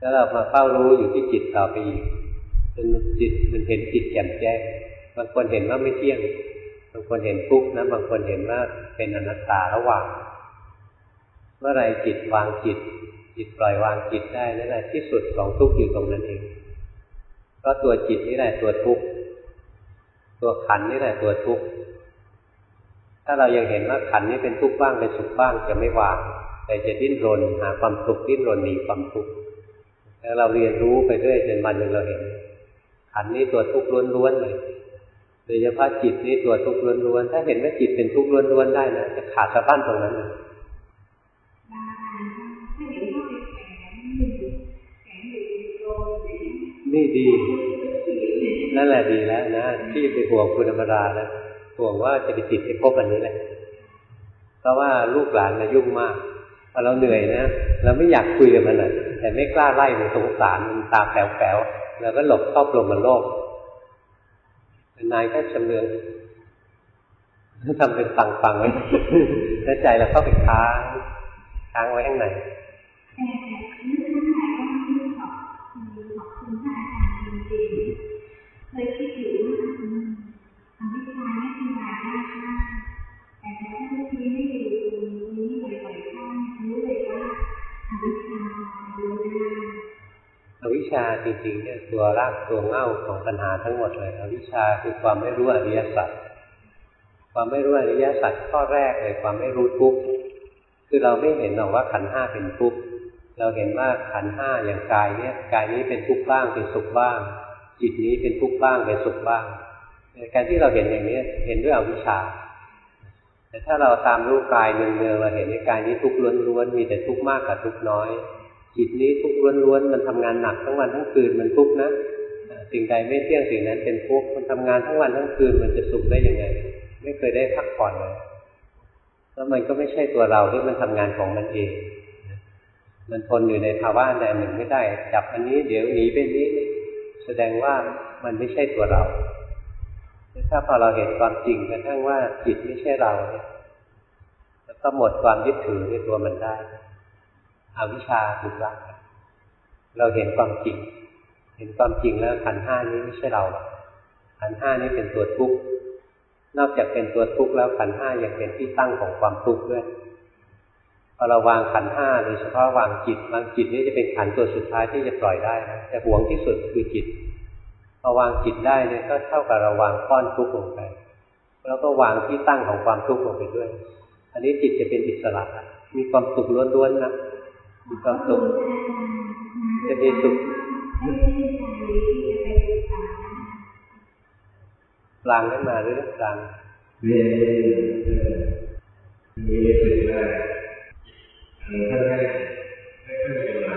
[SPEAKER 1] แล้วเรามาเฝ้ารู้อยู่ที่จิตต่อไปอีกจนจิตมันเห็นจิตแจ่มแจ้งบางคนเห็นว่าไม่เที่ยงบางคนเห็นทุกข์นะบางคนเห็นว่าเป็นอนัตตาระหว่างเมื่อไรจิตวางจิตจิตปล่อยวางจิตได้นั่นแหละที่สุดของทุกข์อยู่ตรงนั้นเองก็ตัวจิตนี่แหละตัวทุกข์ตัวขันนี่แหละตัวทุกข์ถ้าเรายังเห็นว่าขันนี้เป็นทุกข์บ้างเป็นสุขบ้างจะไม่วางแต่จะดิ้นรนหาความสุขดิ้นรนหนีความทุกข์แล้วเราเรียนรู้ไปเรื่อยจนวันหนึ่งเราเห็นขันนี้ตัวทุกข์ล้วนๆเลยโดยเฉพาะจิตนี้ตัวทุกข์ล้วนๆถ้าเห็นว่าจิตเป็นทุกข์ล้วนๆได้นะจะขาดสะบั้นตรงนั้นเลยนี่ดีนั่นแหละดีแล้วนะที่ไปห่วงคุณธรรมดาแล้วห่วงว่าจะไปติดให้พบอันนี้แหละเพราะว่าลูกหลานมายุ่งมากพอเราเหนื่อยนะเราไม่อยากคุยกับมันเลยแต่ไม่กล้าไล่มันสงสารมันตาแป๋วๆแล้วก็หลบเข้าปลงมันโลกนายก็ชำเลืองทำเป็นฟังๆไว้แล้วใจเราเข้าไปค้างค้างไว้ข้างใน
[SPEAKER 3] เคยคิดอยู่ว่าทำวิชาไม่ทำลายได้ค่ะแต่พอท่านที่ไม่อยู่ตรงนี้บ่อยๆท่านรู้เลยว่าอวิชชารู้ได้
[SPEAKER 1] อวิชชาจริงๆเนี่ยตัวรากตัวเหง้าของปัญหาทั้งหมดเลยอวิชชาคือความไม่รู้อริยสัจความไม่รู้อริยสัจข้อแรกเลยความไม่รู้ทุกข์คือเราไม่เห็นหรอกว่าขันธ์ห้าเป็นทุกข์เราเห็นว่าขันธ์ห้าอย่างกายเนี่ยกายนี้เป็นทุกข์บ้างเป็นสุขบ้างจิตนี้เป็นทุกข์บ้างเป็นสุขบ้างการที่เราเห็นอย่างนี้เห็นด้วยอวิชชาแต่ถ้าเราตามรู้กายเนืองๆเราเห็นในกายนี้ทุกข์ล้วนๆมีแต่ทุกข์มากกับทุกข์น้อยจิตนี้ทุกข์ล้วนๆมันทำงานหนักทั้งวันทั้งคืนมันทุกข์นะสิ่งใดไม่เที่ยงสิ่งนั้นเป็นทุกข์มันทำงานทั้งวันทั้งคืนมันจะสุขได้ยังไงไม่เคยได้พักผ่อนเลยแล้วมันก็ไม่ใช่ตัวเราที่มันทำงานของมันเองมันทนอยู่ในภาวะใดหนึ่งไม่ได้จับอันนี้เดี๋ยวหนีไปนี้แสดงว่ามันไม่ใช่ตัวเราถ้าพอเราเห็นความจริงกระทั่งว่าจิตไม่ใช่เราเนี่ยแล้วก็หมดความยึดถือในตัวมันได้อวิชชาถูกละเราเห็นความจริงเห็นความจริงแล้วขันธ์ห้านี้ไม่ใช่เราขันธ์ห้านี้เป็นตัวทุกข์นอกจากเป็นตัวทุกข์แล้วขันธ์ห้ายังเป็นที่ตั้งของความทุกข์ด้วยพอเราวางขันธ์ห้าโดยเฉพาะวางจิตวางจิตนี่จะเป็นขันธ์ตัวสุดท้ายที่จะปล่อยได้นะแต่หวงที่สุดคือจิตพอวางจิตได้เนี่ยก็เท่ากับเราวางก้อนทุกข์ลงไปแล้วก็วางที่ตั้งของความทุกข์ลงไปด้วยอันนี้จิตจะเป็นอิสระมีความสุขล้วนๆนะมีความสุขจะมีสุขกลางได้มาหรือกลาง
[SPEAKER 2] เรียนมีเรียนรู้ได้ท่านได้ให้ท่านเป็นมา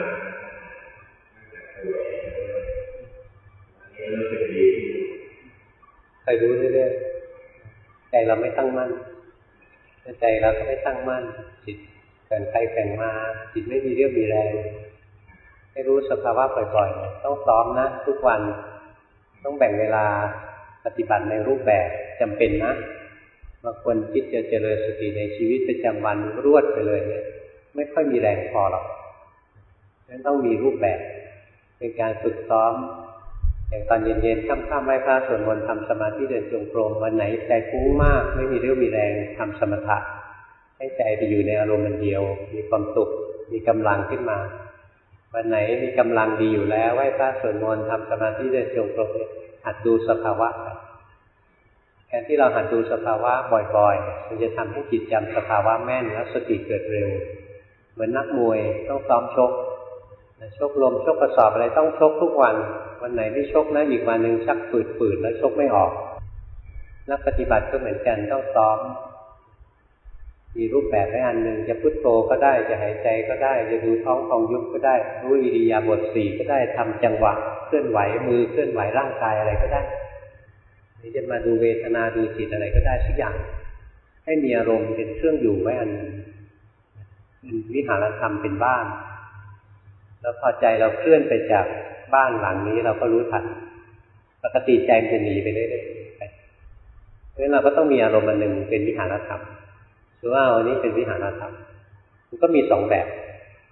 [SPEAKER 1] ใครรู้เรื่อยๆใจเราไม่ตั้งมั่นใจเราก็ไม่ตั้งมั่นจิตแข่งไปแข่งมาจิตไม่มีเรี่ยวมีแรงให้รู้สภาวะบ่อยๆต้องซ้อมนะทุกวันต้องแบ่งเวลาปฏิบัติในรูปแบบจำเป็นนะบางคนคิดจะเจริญสติในชีวิตประจำวันรวดไปเลยเนี่ยไม่ค่อยมีแรงพอหรอกฉะนั้นต้องมีรูปแบบเป็นการฝึกซ้อมอย่างตอนเย็นๆค่ำๆไหว้พระสวดมนต์ทำสมาธิเดินจงกรมวันไหนใจฟุ้งมากไม่มีเรี่ยวมีแรงทำสมถะให้ใจไปอยู่ในอารมณ์เดียวมีความสุขมีกำลังขึ้นมาวันไหนมีกำลังดีอยู่แล้วไหว้พระสวดมนต์ทำสมาธิเดินจงกรมหัดดูสภาวะการที่เราหัดดูสภาวะบ่อยๆมันจะทำให้จิตจำสภาวะแม่นและสติเกิดเร็วเหมือนนักมวยต้องซ้อมชกชกลมชกกระสอบอะไรต้องชกทุกวันวันไหนไม่ชกนะอีกวันหนึ่งชักฝืดๆแล้วชกไม่ออกนักปฏิบัติก็เหมือนกันต้องซ้อมมีรูปแบบไว้อันหนึ่งจะพุทโธก็ได้จะหายใจก็ได้จะดูท้องพองยุบก็ได้รู้อิริยาบถสี่ก็ได้ทำจังหวะเคลื่อนไหวมือเคลื่อนไหวร่างกายอะไรก็ได้นี่จะมาดูเวทนาดูจิตอะไรก็ได้ทุกอย่างให้มีอารมณ์เป็นเครื่องอยู่ไว้อันหนึ่งเป็นวิหารธรรมเป็นบ้านแล้วพอใจเราเคลื่อนไปจากบ้านหลังนี้เราก็รู้ทันปกติใจมันจะหนีไปเรื่อยๆเพราะฉะนั้นเราก็ต้องมีอารมณ์อันหนึ่งเป็นวิหารธรรมหรือว่าอันนี้เป็นวิหารธรรมมันก็มีสองแบบ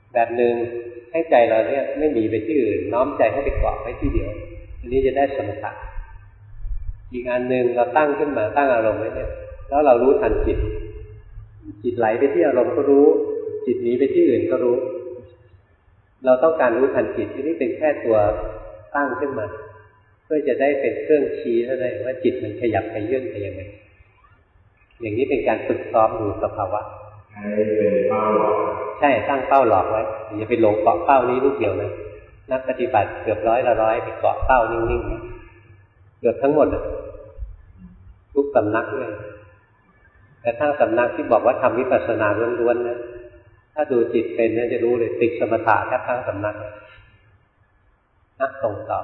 [SPEAKER 1] แบบหนึ่งให้ใจเราเนี่ยไม่หนีไปที่อื่นน้อมใจให้ไปเกาะไว้ที่เดียวอันนี้จะได้สมถะอีกอันหนึ่งเราตั้งขึ้นมาตั้งอารมณ์ไว้เนี่ยแล้วเรารู้ทันจิตจิตไหลไปที่อารมณ์ก็รู้จิตหนีไปที่อื่นก็รู้เราต้องการรู้ทันจิตที่นี่เป็นแค่ตัวตั้งขึ้นมาเพื่อจะได้เป็นเครื่องชี้เท่านั้นว่าจิตมันขยับไปเยื่อนไปยังไงอย่างนี้เป็นการฝึกซ้อมดูสภาวะ
[SPEAKER 2] ให้เป็นเป้าหลอก
[SPEAKER 1] ใช่ตั้งเป้าหลอกไว้อย่าไปหลงเกาะเป้านี้ลูกเดียวนะนักปฏิบัติเกือบร้อยละร้อยไปเกาะเป้านิ่งๆนะเกือบทั้งหมดทุกสำนักเลยแต่ถ้าสำนักที่บอกว่าทำวิปัสสนาล้วนๆนะถ้าดูจิตเป็นเนี่ยจะรู้เลยติดสมถะแทบทั้งสำนักนักตรงต่อ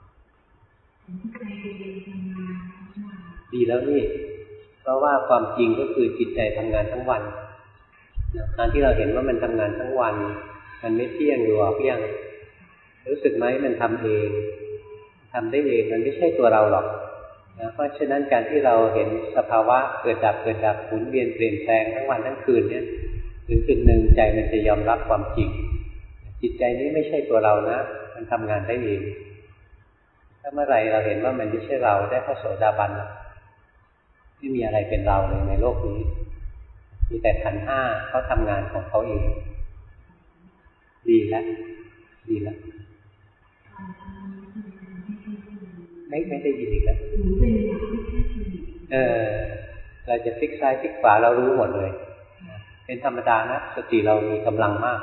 [SPEAKER 1] ดีแล้วนี่เพราะว่าความจริงก็คือจิตใจทำงานทั้งวันการที่เราเห็นว่ามันทำงานทั้งวันมันไม่เที่ยงหรือเพียงรู้สึกไหมมันทำเองทำได้เองมันไม่ใช่ตัวเราหรอกนะเพราะฉะนั้นการที่เราเห็นสภาวะเกิดดับเกิดดับหมุนเวียนเปลี่ยนแปลงทั้งวันทั้งคืนเนี่ยถึงจุดหนึ่งใจมันจะยอมรับความจริงจิตใจนี้ไม่ใช่ตัวเรานะมันทำงานได้เองถ้าเมื่อไหร่เราเห็นว่ามันไม่ใช่เราได้พระโสดาบันไม่มีอะไรเป็นเราเลยในโลกนี้มีแต่ขันธ์ห้าเขาทำงานของเขาเองดีแล้วดีแล้วไม่ไม่ได้ยินอีกแล้วเออเราจะพลิกซ้ายพลิกขวาเรารู้หมดเลยเป็นธรรมดานะสติเรามีกำลังมาก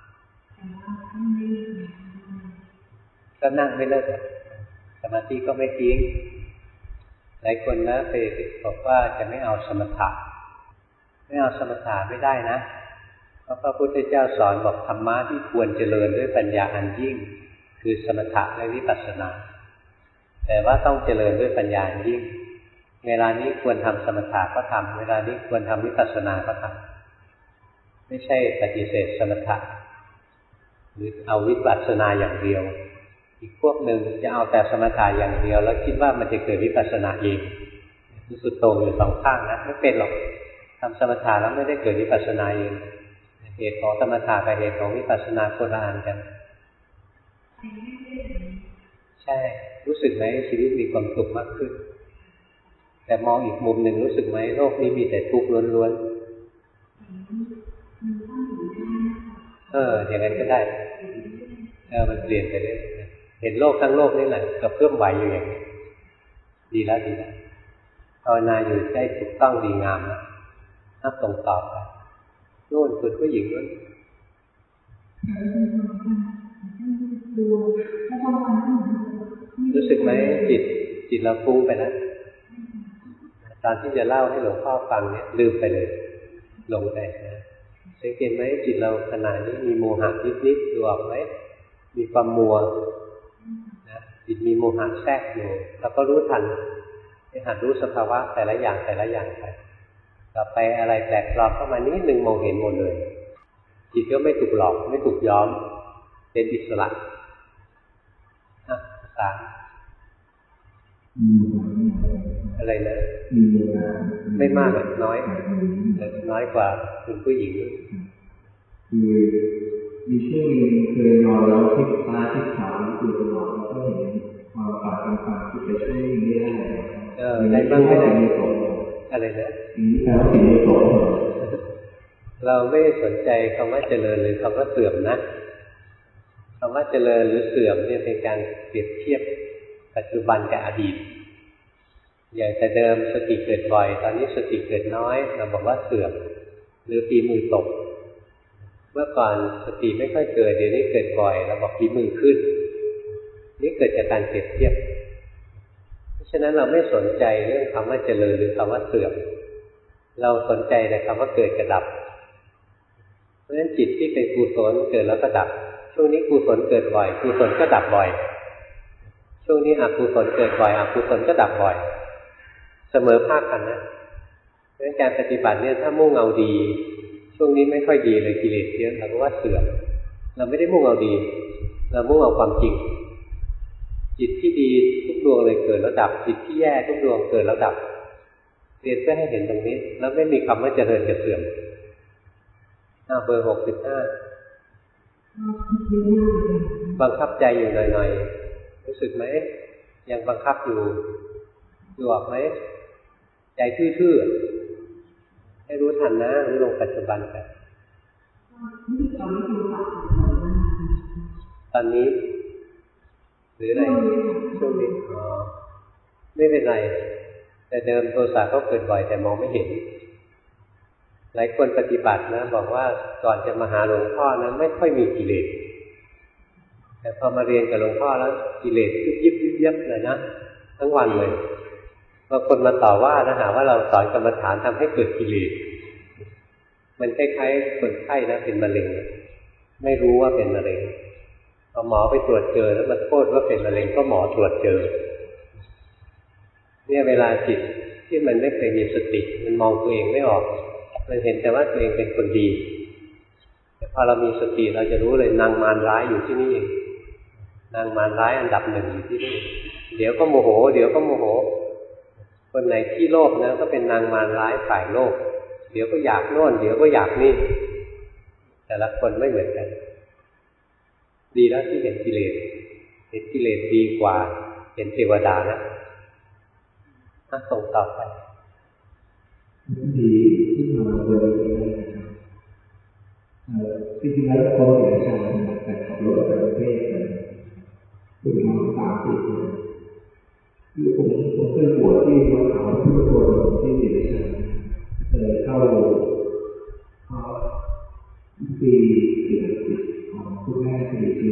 [SPEAKER 1] ก็นั่งไม่เลิกสมาธิก็ไม่ทิ้งหลายคนนะไปบอกว่าจะไม่เอาสมถะไม่เอาสมถะไม่ได้นะเพราะพระพุทธเจ้าสอนบอกธรรมะที่ควรเจริญด้วยปัญญาอันยิ่งคือสมถะและวิปัสสนาแต่ว่าต้องเจริญด้วยปัญญาอันยิ่งเวลานี้ควรทำสมถะก็ทำเวลานี้ควรทำวิปัสสนาก็ทำไม่ใช่ปฏิเสธสมถะหรือเอาวิปัสสนาอย่างเดียวอีกพวกหนึ่งจะเอาแต่สมถะอย่างเดียวแล้วคิดว่ามันจะเกิดวิปัสสนาเองที่สุดโต่งอยู่สองข้างนะไม่เป็นหรอกทำสมถะแล้วไม่ได้เกิดวิปัสสนาเองเหตุของสมถะกับเหตุของวิปัสสนาคนละอันกันใช่รู้สึกไหมชีวิตมีความสุขมากขึ้นแต่มองอีกมุมหนึ่งรู้สึกไหมโลกนี้มีแต่ทุกข์ล้วนๆเอออย่างนั้นก็ได้เออมันเปลี่ยนไปเลยเห็นโลกทั้งโลกนี่แหละก็เพิ่มไหวอยู่อย่างนี้ดีแล้วดีแล้วภาวนาอยู่ได้ถูกต้องดีงามนะนับตรงต่อไปโน่นคุณผู้หญิงนั่นรู้สึกไหมจิตจิตเราฟุ้งไปแล้วตอนที่จะเล่าให้หลวงพ่อฟังเนี่ยลืมไปเลยหลงไปนะสังเกตไหมจิตเราขณะนี้มีโมหะนิดๆดูออกไหมมีความมัวนะจิตมีโมหะแทรกอยู่เราก็รู้ทันให้หัดรู้สภาวะแต่ละอย่างแต่ละอย่างไปต่อไปอะไรแปลกปลอมเข้ามานิดนึงมองเห็นหมดเลยจิตก็ไม่ถูกหลอกไม่ถูกย้อมเป็นอิสระอ่ะสามอะไรนะไม่มากหรอกน้อยน้อยกว่าคุณผู้หญิง
[SPEAKER 2] คือมีช่วงนึงเคยนอนแล้วที่ตาที่ขาตื่นตลอดแล้วก็เห็นความปากต่างๆที่ไปช่วยไม่ได้
[SPEAKER 1] เออได้บ้างไม่ได้อะไรนะ
[SPEAKER 2] แล้วสิ่งที่สอง
[SPEAKER 1] เราไม่สนใจคำว่าเจริญหรือคำว่าเสื่อมนะคำว่าเจริญหรือเสื่อมเนี่ยเป็นการเปรียบเทียบปัจจุบันกับอดีตอย่างแต่เดิมสติเกิดบ่อยตอนนี้สติเกิดน้อยเราบอกว่าเสื่อมหรือฝีมือตกเมื่อก่อนสติไม่ค่อยเกิดเดี๋ยวนี้เกิดบ่อยเราบอกฝีมือขึ้นนี่เกิดจากการเปรียบเทียบเพราะฉะนั้นเราไม่สนใจเรื่องคำว่าเจริญหรือคำว่าเสื่อมเราสนใจแต่คำว่าเกิดกับดับเพราะฉะนั้นจิตที่เป็นกุศลเกิดแล้วก็ดับช่วงนี้กุศลเกิดบ่อยกุศลก็ดับบ่อยช่วงนี้อกุศลเกิดบ่อยอกุศลก็ดับบ่อยเสมอภาคกันนะเพราะฉะนั้นการปฏิบัติเนี่ยถ้ามุ่งเอาดีช่วงนี้ไม่ค่อยดีเลยกิเลสเยอะเราก็ว่าเสื่อมเราไม่ได้มุ่งเอาดีเรามุ่งเอาความจริงจิตที่ดีทุกดวงเลยเกิดแล้วดับจิตที่แย่ทุกดวงเกิดแล้วดับเรียนเพื่อให้เห็นตรงนี้แล้วไม่มีคำว่าเจริญกับเสื่อมเบอร์หกสิบห้าบังคับใจอยู่หน่อยๆรู้สึกไหมยังบังคับอยู่ดูออกไหมใจทื่อๆให้รู้ทันนะรู้ลงปัจจุบันไปตอนนี้หรืออะไรช่วงนี้อ๋อไม่เป็นไรแต่เดิมโทสะก็เกิดบ่อยแต่มองไม่เห็นหลายคนปฏิบัตินะบอกว่าก่อนจะมาหาหลวงพ่อนะไม่ค่อยมีกิเลสแต่พอมาเรียนกับหลวงพ่อแล้วกิเลสยิบยิบยิบยิบเลยนะทั้งวันเลยบางคนมาต่อว่านะหาว่าเราสอนกรรมฐานทำให้เกิดกิเลสมันคล้ายๆคนไข้นะเป็นมะเร็งไม่รู้ว่าเป็นมะเร็งพอหมอไปตรวจเจอแล้วมันโทษว่าเป็นมะเร็งก็หมอตรวจเจอเนี่ยเวลาจิตที่มันไม่เคยมีสติมันมองตัวเองไม่ออกมันเห็นแต่ว่าตัวเองเป็นคนดีแต่พอเรามีสติเราจะรู้เลยนางมารร้ายอยู่ที่นี่เองนางมารร้ายอันดับหนึ่งอยู่ที่นี่เดี๋ยวก็โมโหเดี๋ยวก็โมโหคนไหนที่โลภนะก็เป็นนางมารร้ายฝ่ายโลภเดี๋ยวก็อยากโน่นเดี๋ยวก็อยากนี่แต่ละคนไม่เหมือนกันดีแล้วที่เห็นกิเลสเห็นกิเลสดีกว่าเห็นเทวดานะถ้าส่งต่อไป
[SPEAKER 2] ดีที่มาบริเวณนี้นะครับจริงๆแล้วคนเหนือชาแต่ขับรถไปประเทศกันถึงมาสามสิบเลยคือผมผมเคยบวชที่วัดเขาพุทธโธที่เหนือชาเลยเข้าเข้าปีเดือนสิบของคุณแม่สี่ปี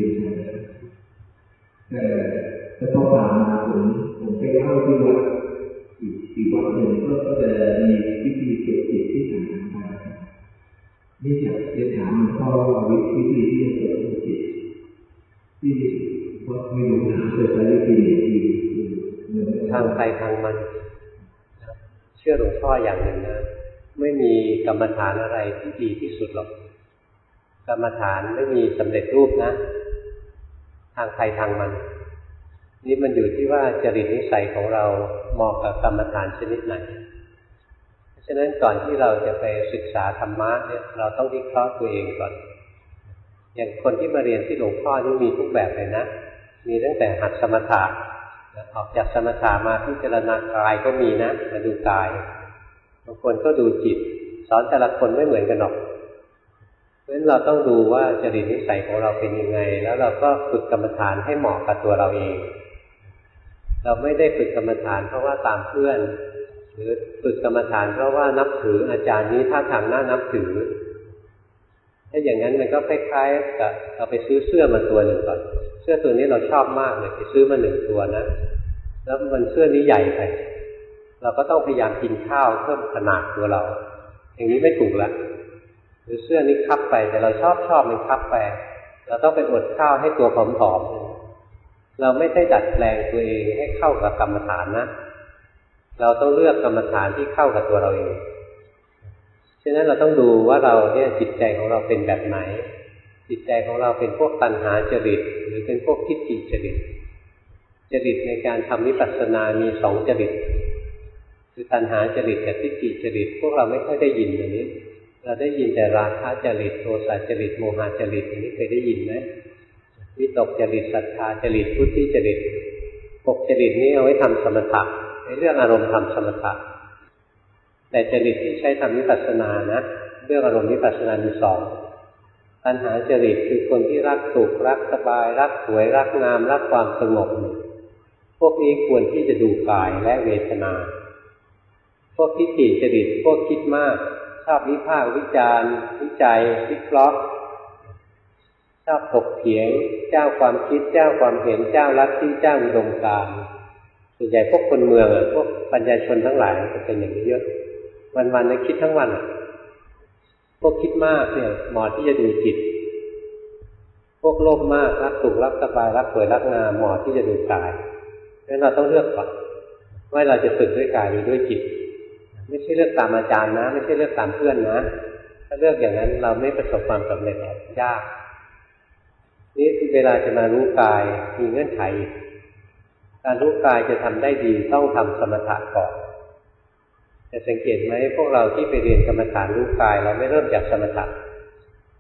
[SPEAKER 2] แต่แต่พอผ่านมาผมผมไปเข้าที่วัดอีกอีกวัดหนึ่งก็จะมีวิธีเก็บจิตที่ต่างกันนี่จะจะถามพ่อว่าวิธีที่จะเกิดจิตที่ว่าไม่รู้นะเกิดอะไรกินดี
[SPEAKER 1] ทางใครทางมันเชื่อหลวงพ่ออย่างหนึ่งนะไม่มีกรรมฐานอะไรที่ดีที่สุดหรอกกรรมฐานไม่มีสำเร็จรูปนะทางใครทางมันนี่มันอยู่ที่ว่าจริตนิสัยของเราเหมาะกับกรรมฐานชนิดไหนเพราะฉะนั้นก่อนที่เราจะไปศึกษาธรรมะเนี่ยเราต้องวิเคราะห์ตัวเองก่อนอย่างคนที่มาเรียนที่หลวงพ่อนี่มีทุกแบบเลยนะมีตั้งแต่หัดสมถะออกจากสมถะมาพิจารณากายก็มีนะมาดูกายบางคนก็ดูจิตสอนแต่ละคนไม่เหมือนกันหรอกเพราะฉะนั้นเราต้องดูว่าจริตนิสัยของเราเป็นยังไงแล้วเราก็ฝึกกรรมฐานให้เหมาะกับตัวเราเองเราไม่ได้ฝึกกรรมฐานเพราะว่าตามเพื่อนหรือฝึกกรรมฐานเพราะว่านับถืออาจารย์นี้ท่าทางน่านับถือถ้าอย่างนั้นมันก็คล้ายๆกับเราไปซื้อเสื้อมาตัวหนึ่งก่อนเสื้อตัวนี้เราชอบมากเลยไปซื้อมาหนึ่งตัวนะแล้วมันเสื้อนี้ใหญ่ไปเราก็ต้องพยายามกินข้าวเพิ่มขนาดตัวเราอย่างนี้ไม่ถูกละหรือเสื้อนี้คับไปแต่เราชอบชอบมันคับไปเราต้องไปอดข้าวให้ตัวผอมๆเราไม่ได้ดัดแปลงตัวเองให้เข้ากับกรรมฐานนะเราต้องเลือกกรรมฐานที่เข้ากับตัวเราเองฉะนั้นเราต้องดูว่าเราเนี่ยจิตใจของเราเป็นแบบไหนจิตใจของเราเป็นพวกตัณหาจริตหรือเป็นพวกทิฏฐิจริตจริตในการทำวิปัสสนามีสองจริตคือตัณหาจริตกับทิฏฐิจริตพวกเราไม่ค่อยได้ยินอันนี้เราได้ยินแต่ราคะจริตโทสะจริตโมหะจริตอันนี้เคยได้ยินไหมวิตกจริตศรัทธาจริตพุทธิจริตหกจริตนี้เอาไว้ทำสมถะในเรื่องอารมณ์ทำสมถะแต่จริตที่ใช้ทำวิปัสสนานะเรื่องอารมณ์วิปัสสนามีสองตัณหาจริตคือคนที่รักสุขรักสบายรักสวยรักงามรักความสงบพวกนี้ควรที่จะดูกายและเวทนาพวกทิฏฐิจริตพวกคิดมากชอบวิพากษ์วิจารณ์วิจัยวิเคราะห์ชอบถกเถียงเจ้าความคิดเจ้าความเห็นเจ้าลัทธิเจ้าอุดมการณ์ส่วนใหญ่พวกคนเมืองอ่ะพวกปัญญาชนทั้งหลายจะเป็นอย่างนี้เยอะวันๆนึกคิดทั้งวันอ่ะพวกคิดมากเนี่ยเหมาะที่จะดูจิตพวกโลภมากรักสุขรักสบายรักสวยรักงามเหมาะที่จะดูกายงั้นเราต้องเลือกก่อนว่าเราจะฝึกด้วยกายหรือด้วยจิตไม่ใช่เลือกตามอาจารย์นะไม่ใช่เลือกตามเพื่อนนะถ้าเลือกอย่างนั้นเราไม่ประสบความสำเร็จหรอกยากนี่เวลาจะมารู้กายมีเงื่อนไขการรู้กายจะทำได้ดีต้องทำสมถะก่อนจะสังเกตไหมพวกเราที่ไปเรียนกรรมฐานรู้กายเราไม่เริ่มจากสมถะ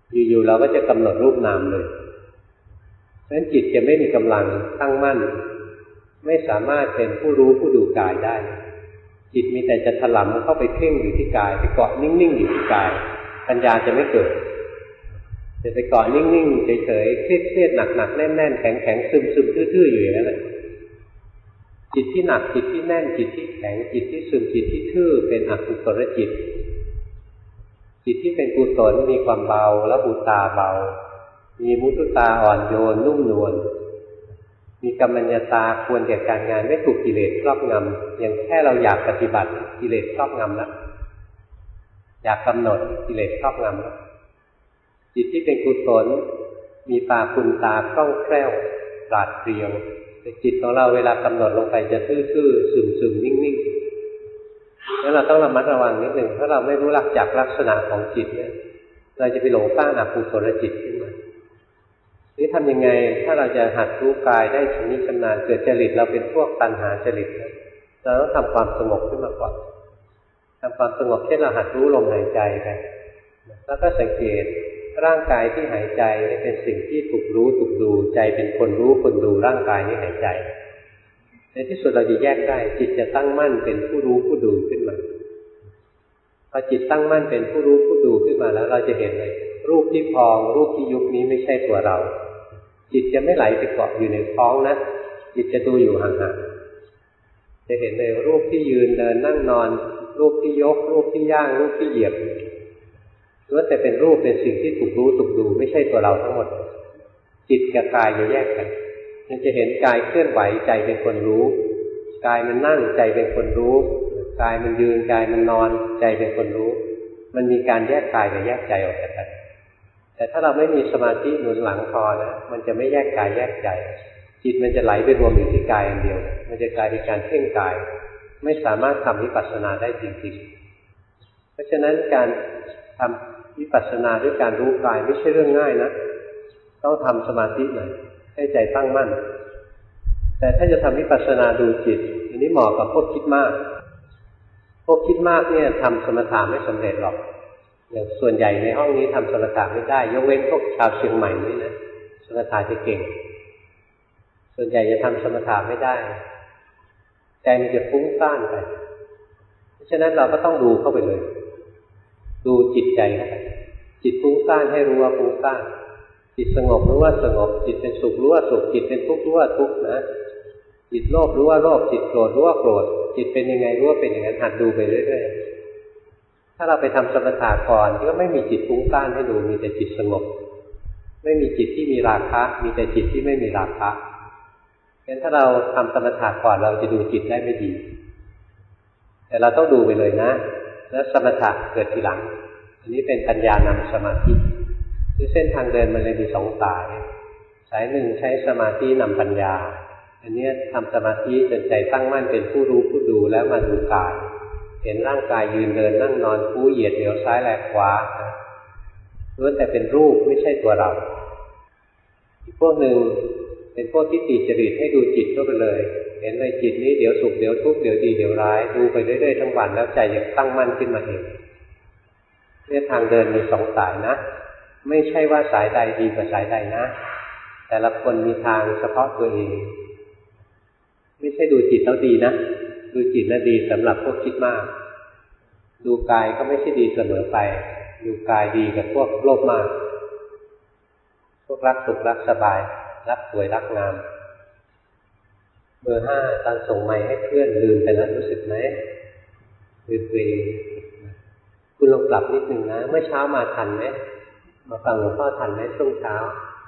[SPEAKER 1] อยู่ๆเราก็จะกำหนดรูปนามเลยเพราะฉะนั้นจิตจะไม่มีกำลังตั้งมั่นไม่สามารถเป็นผู้รู้ผู้ดูกายได้จิตมีแต่จะถลำเข้าไปเพ่งอยู่ที่กายไปเกาะนิ่งๆอยู่ที่กายปัญญาจะไม่เกิดจะไปเกาะนิ่งๆเฉยๆเครียดๆหนักๆแน่นๆแข็งๆซึมๆทื่อๆอยู่อย่างนั้นแหละจิตที่หนักจิตที่แน่นจิตที่แข็งจิตที่ซึมจิตที่ทื่อเป็นอกุศลจิตจิตที่เป็นกุศลมีความเบาและอุตาเบามีมุทุตาอ่อนโยนนุ่มนวลมีกัมมัญญตาควรแก่การงานไม่ถูกกิเลสครอบงำอย่างแค่เราอยากปฏิบัติกิเลสครอบงำแล้วอยากกำหนดกิเลสครอบงำแล้วจิตที่เป็นกุศลมีปาคุณตาคล่องแคล่วปราดเปรียวแต่จิตของเราเวลากำหนดลงไปจะทื่อๆซึมๆนิ่งๆแล้วเราต้องระมัดระวังนิดหนึ่งถ้าเราไม่รู้หลักจากลักษณะของจิตเนี่ยเราจะไปหลงสร้างอกุศลจิตขึ้นมานี่ทำยังไงถ้าเราจะหัดรู้กายได้ชำนิชำนาญเกิดจริตเราเป็นพวกตัณหาจริตเราต้องทำความสงบขึ้นมาก่อนทำความสงบเช่นเราหัดรู้ลมหายใจไปแล้วก็สังเกตร่างกายที่หายใจเป็นสิ่งที่ถูกรู้ถูกดูใจเป็นคนรู้คนดูร่างกายนี้หายใจในที่สุดเราจะแยกได้จิตจะตั้งมั่นเป็นผู้รู้ผู้ดูขึ้นมาพอจิตตั้งมั่นเป็นผู้รู้ผู้ดูขึ้นมาแล้วเราจะเห็นเลยรูปที่พองรูปที่ยุบนี้ไม่ใช่ตัวเราจิตจะไม่ไหลไปเกาะอยู่ในท้องนะจิตจะดูอยู่ห่างๆจะเห็นเลยรูปที่ยืนเดินนั่งนอนรูปที่ยกรูปที่ย่างรูปที่เหยียบล้วนแต่เป็นรูปเป็นสิ่งที่ถูกรู้ถูกดูไม่ใช่ตัวเราทั้งหมดจิตกับกายจะแยกกันมันจะเห็นกายเคลื่อนไหวใจเป็นคนรู้กายมันนั่งใจเป็นคนรู้กายมันยืนกายมันนอนใจเป็นคนรู้มันมีการแยกกายกับแยกใจออกจากกันแต่ถ้าเราไม่มีสมาธิหนุนหลังพอนะมันจะไม่แยกกายแยกใจจิตมันจะไหลไปรวมอยู่ที่กายอันเดียวมันจะกลายเป็นการเพ่งกายไม่สามารถทำวิปัสสนาได้จริงๆเพราะฉะนั้นการทำวิปัสสนาด้วยการรู้กายไม่ใช่เรื่องง่ายนะต้องทำสมาธิหน่อยให้ใจตั้งมั่นแต่ถ้าจะทำวิปัสสนาดูจิตอันนี้เหมาะกับพวกคิดมากพวกคิดมากเนี่ยทำสมถะไม่สำเร็จหรอกอย่างส่วนใหญ่ในห้องนี้ทำสมถะไม่ได้ยกเว้นพวกชาวเชียงใหม่นี่นะสมถะจะเก่งส่วนใหญ่จะทำสมถะไม่ได้ใจมันจะฟุ้งซ่านไปเพราะฉะนั้นเราก็ต้องดูเข้าไปเลยดูจิตใจเข้าไปจิตฟุ้งซ่านให้รู้ว่าฟุ้งซ่านจิตสงบรู้ว่าสงบจิตเป็นสุขรู้ว่าสุขจิตเป็นทุกข์รู้ว่าทุกข์นะจิตโลภรู้ว่าโลภจิตโกรธรู้ว่าโกรธจิตเป็นยังไงรู้ว่าเป็นอย่างนั้นหัดดูไปเรื่อยๆถ้าเราไปทำสมถะก่อนก็ไม่มีจิตฟุ้งซ่านให้ดูมีแต่จิตสงบไม่มีจิตที่มีราคะมีแต่จิตที่ไม่มีราคะงั้นถ้าเราทำสมถะก่อนเราจะดูจิตได้ไม่ดีแต่เราต้องดูไปเลยนะแล้วสมถะเกิดทีหลังอันนี้เป็นปัญญานำสมาธิที่เส้นทางเดินมันเลยมีสองสายสายหนึ่งใช้สมาธินำปัญญาอันนี้ทำสมาธิจนใจตั้งมั่นเป็นผู้รู้ผู้ดูแล้วมาดูกายเห็นร่างกายยืนเดินนั่งนอนคู่เหยียดเหนียวซ้ายแลขวาล้วนแต่เป็นรูปไม่ใช่ตัวเราอีกพวกหนึ่งเป็นพวกที่ติจริตให้ดูจิตเข้าไปเลยเห็นเลยจิตนี้เดี๋ยวสุขเดี๋ยวทุกข์เดี๋ยวดีเดี๋ยวร้ายดูไปเรื่อยๆทั้งวันแล้วใจจะตั้งมั่นขึ้นมาเองเนี่ยทางเดินมีสองสายนะไม่ใช่ว่าสายใดดีกว่าสายใดนะแต่ละคนมีทางเฉพาะตัวเองไม่ใช่ดูจิตแล้วดีนะดูจิตน่ะดีสำหรับพวกคิดมากดูกายก็ไม่ใช่ดีเสมอไปดูกายดีกับพวกโลภมากพวกรักสุขรักสบายรักสวยรักงามเบอร์ห้าตอนส่งไมค์ให้เพื่อนลืมไปแล้วรู้สึกไหมลืมตัวเองคุณลองปรับนิดนึงนะเมื่อเช้ามาทันไหมมาฟังหลวงพ่อทันไหมช่วงเช้า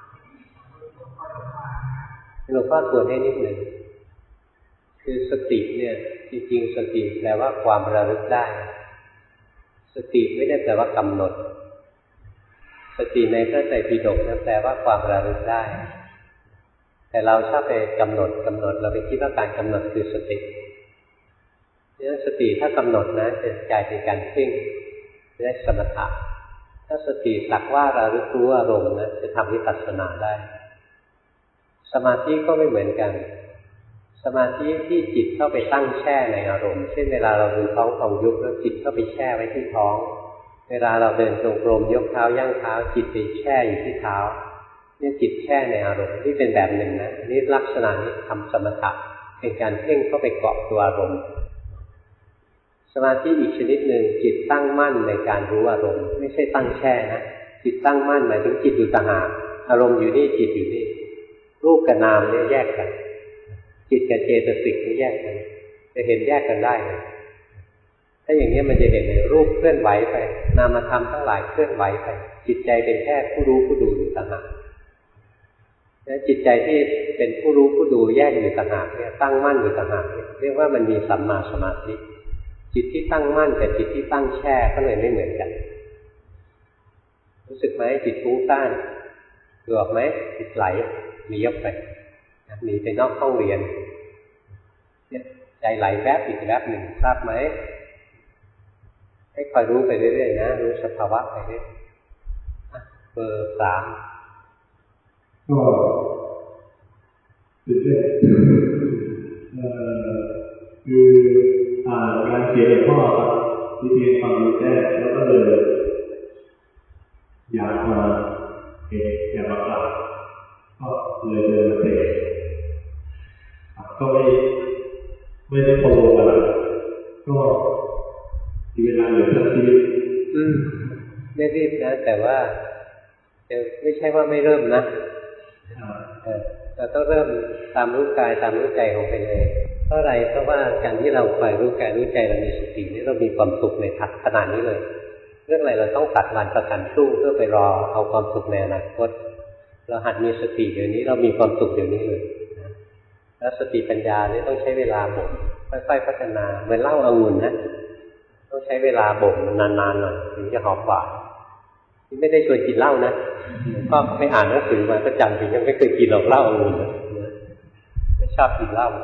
[SPEAKER 1] หลวงพ่อตรวจให้นิดหนึ่งคือสติเนี่ยจริงๆสติแปลว่าความระลึกได้สติไม่ได้แปลว่ากำหนดสติในพระไตรปิฎกนั้นแปลว่าความระลึกได้แต่เราชอบไปกำหนดกำหนดเราไปคิดว่าการกำหนดคือสติเนี่ยสติถ้ากำหนดนะจะกลายเป็นการเพ่งเรียกสมถะถ้าสติสักว่าระลึกรู้อารมณ์นะจะทำวิปัสสนาได้สมาธิก็ไม่เหมือนกันสมาธิที่จิตเข้าไปตั้งแช่ในอารมณ์เช่นเวลาเราดูท้องของยุบแล้วจิตเข้าไปแช่ไว้ที่ท้องเวลาเราเดินจงกรมยกเท้าย่างเท้าจิตไปแช่อยู่ที่เท้าเนี่ยจิตแช่ในอารมณ์ที่เป็นแบบหนึ่งนะนี่ลักษณะนี้ทำสมถะเป็นการเพ่งเข้าไปเกาะตัวอารมณ์สมาธิอีกชนิดหนึ่งจิตตั้งมั่นในการรู้อารมณ์ไม่ใช่ตั้งแช่นะจิตตั้งมั่นหมายถึงจิตอยู่ต่างหากอารมณ์อยู่นี่จิตอยู่นี่รูปกับนามเนี่ยแยกกันจิตกับเจตสิกนี่แยกกันจะเห็นแยกกันได้เลยถ้าอย่างนี้มันจะเห็นเลยรูปเคลื่อนไหวไปนามธรรมทั้งหลายเคลื่อนไหวไปจิตใจเป็นแค่ผู้รู้ผู้ดูอยู่ต่างหากและจิตใจที่เป็นผู้รู้ผู้ดูแยกอยู่ต่างหากเนี่ยตั้งมั่นอยู่ต่างหากเนี่ยเรียกว่ามันมีสัมมาสมาธิจิตที่ตั้งมั่นกับจิตที่ตั้งแช่ก็เลยไม่เหมือนกันรู้สึกไหมจิตฟุ้งซ่านดูออกไหมจิตไหลหนีออกไปหนีไปนอกห้องเรียนเนี่ยใจไหลแวบอีกแวบหนึ่งทราบไหมให้คอยรู้ไปเรื่อยๆนะรู้สภาวะไปเรื่อยเบอร์สาม
[SPEAKER 2] ก็คือเรื่องคืออ่านงานเขียนพ่อครับวิธีความรู้แจ้งแล้วก็เลยอยากมาเห็นอยากมากราบก็เลยเดินมาเตะก็ไม่ไม่ได้โปรอะไรก็มีเวลาเหลือทั้งชีวิต
[SPEAKER 1] อืมไม่รีบนะแต่ว่าไม่ใช่ว่าไม่เริ่มนะเออเราต้องเริ่มตามรู้กายตามรู้ใจของไปเลยเพราะอะไรเพราะว่าการที่เราคอยรู้กายรู้ใจเรามีสตินี่เรามีความสุขในขณะนี้เลยเรื่องอะไรเราต้องตัดวันประกันพรุ่งเพื่อไปรอเอาความสุขในอนาคตเราหัดมีสติเดี๋ยวนี้เรามีความสุขเดี๋ยวนี้เลยแล้วสติปัญญานี่ต้องใช้เวลาบ่มค่อยๆพัฒนาเหมือนเหล้าองุ่นนะต้องใช้เวลาบ่มนานๆหน่อยถึงจะหอมหวานนี่ไม่ได้ชวนกินเหล้านะก็ไม่อ่านหนังสือมาก็จำถึงยังไม่เคยกินหรอกเหล้าองุ่นนะไม่ชอบกินเหล้า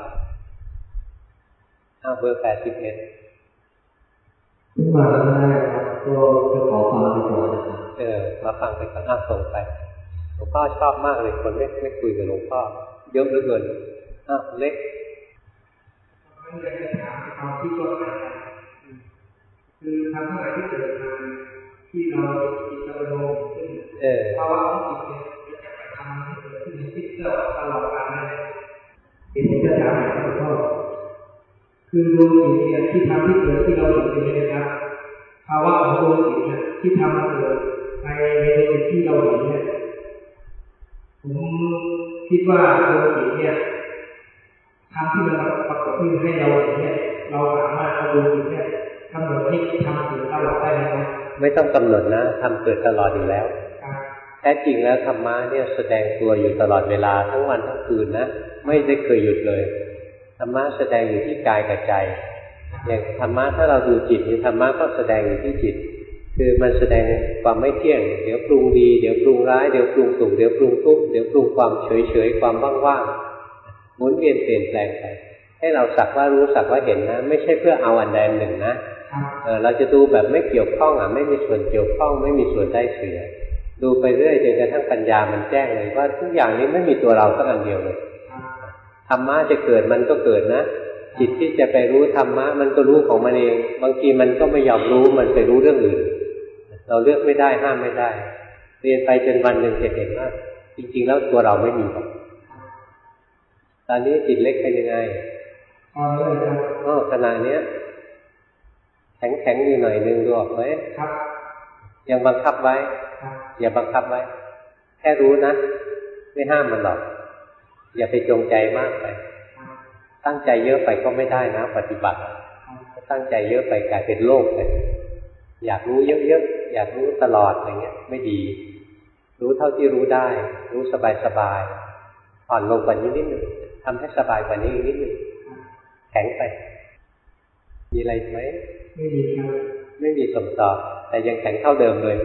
[SPEAKER 1] อ้าวเบอร์แปดสิบเอ็ด
[SPEAKER 2] ขึ้นมาแล้วได้ครับก็จะขอฟังไปก่อนนะครับ
[SPEAKER 1] เออมาฟังไปก่อนอ้าวส่งไปหลวงพ่อชอบมากเลยคนไม่ไม่คุยกับหลวงพ่อเยอะเหลือเกินอ้าวเล็ก
[SPEAKER 2] ไม่อยากจะถามความที่ตัวไหนคือทำอะไรที่เกิดมาที่เราจิตเราโน้มขึ้นเพราะว่าจิตเนี่ยจะทำให้เกิดขึ้นในจิตเราตลอดการเลยเห็นจะถามหลวงพ่อคือดวงจิตเนี่ยที่ทำให้เกิดที่เราเห็นเป็นนะครับภาวะของดวงจิตเนี่ยที่ทำให้เกิดในในดวงจิตที่เราเห็นเนี่ยผมคิดว่าดวงจิตเนี่ยทำที่มันปรากฏขึ้นให้เราเห็นเนี่ยเราสามารถเอาดวงจิตเนี่ยกำหนดให้ทำเกิดตลอดได้ไหมครับ
[SPEAKER 1] ไม่ต้องกำหนดนะทำเกิดตลอดอยู่แล้วแท้จริงแล้วธรรมะเนี่ยแสดงตัวอยู่ตลอดเวลาทั้งวันทั้งคืนนะไม่ได้เคยหยุดเลยธรรมะแสดงอยู่ที่กายกับใจอย่างธรรมะถ้าเราดูจิตนี่ธรรมะก็แสดงอยู่ที่จิตคือมันแสดงความไม่เที่ยงเดี๋ยวปรุงดีเดี๋ยวปรุงร้ายเดี๋ยวปรุงสุขเดี๋ยวปรุงทุกข์เดี๋ยวปรุงความเฉยเฉยความว่างๆหมุนเวียนเปลี่ยนแปลงไปให้เราสักว่ารู้สักว่าเห็นนะไม่ใช่เพื่อเอาอันใดหนึ่งนะเออเราจะดูแบบไม่เกี่ยวข้องอ่ะไม่มีส่วนเกี่ยวข้องไม่มีส่วนได้เสียดูไปเรื่อยจนกระทั่งปัญญามันแจ้งเลยว่าทุกอย่างนี้ไม่มีตัวเราสักอันเดียวเลยธรรมะจะเกิดมันก็เกิดนะจิตที่จะไปรู้ธรรมะมันก็รู้ของมันเองบางทีมันก็ไม่ยอมรู้มันไปรู้เรื่องอื่นเราเลือกไม่ได้ห้ามไม่ได้เรียนไปจนวันหนึ่งจะเห็นว่าจริงๆแล้วตัวเราไม่มีหรอกตอนนี้จิตเล็กเป็นยังไง
[SPEAKER 2] อ๋อเลยครับ
[SPEAKER 1] อ๋อขณะเนี้ยแข็งๆอยู่หน่อยนึงดูออกไหม
[SPEAKER 2] ครับ
[SPEAKER 1] ยังบังคับไว้อย่าบังคับไว้แค่รู้นะไม่ห้ามมันหรอกอย่าไปจงใจมากไปตั้งใจเยอะไปก็ไม่ได้นะปฏิบัติตั้งใจเยอะไปกลายเป็นโลภเลยอยากรู้เยอะๆอยากรู้ตลอดอะไรเงี้ยไม่ดีรู้เท่าที่รู้ได้รู้สบายๆอ่อนลงกว่านี้นิดนึงทำให้สบายกว่านี้อีกนิดนึงแข็งไปมีอะไรไหม
[SPEAKER 2] ไม่มีครับ
[SPEAKER 1] ไม่มีส่งต่อแต่ยังแข็งเท่าเดิมเลย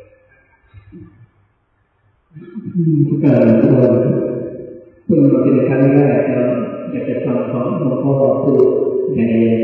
[SPEAKER 2] ทุกการคนเพิ่งมาเป็นครั้งแรกแล้วอยากจะฟังของหลวงพ่อพูดใน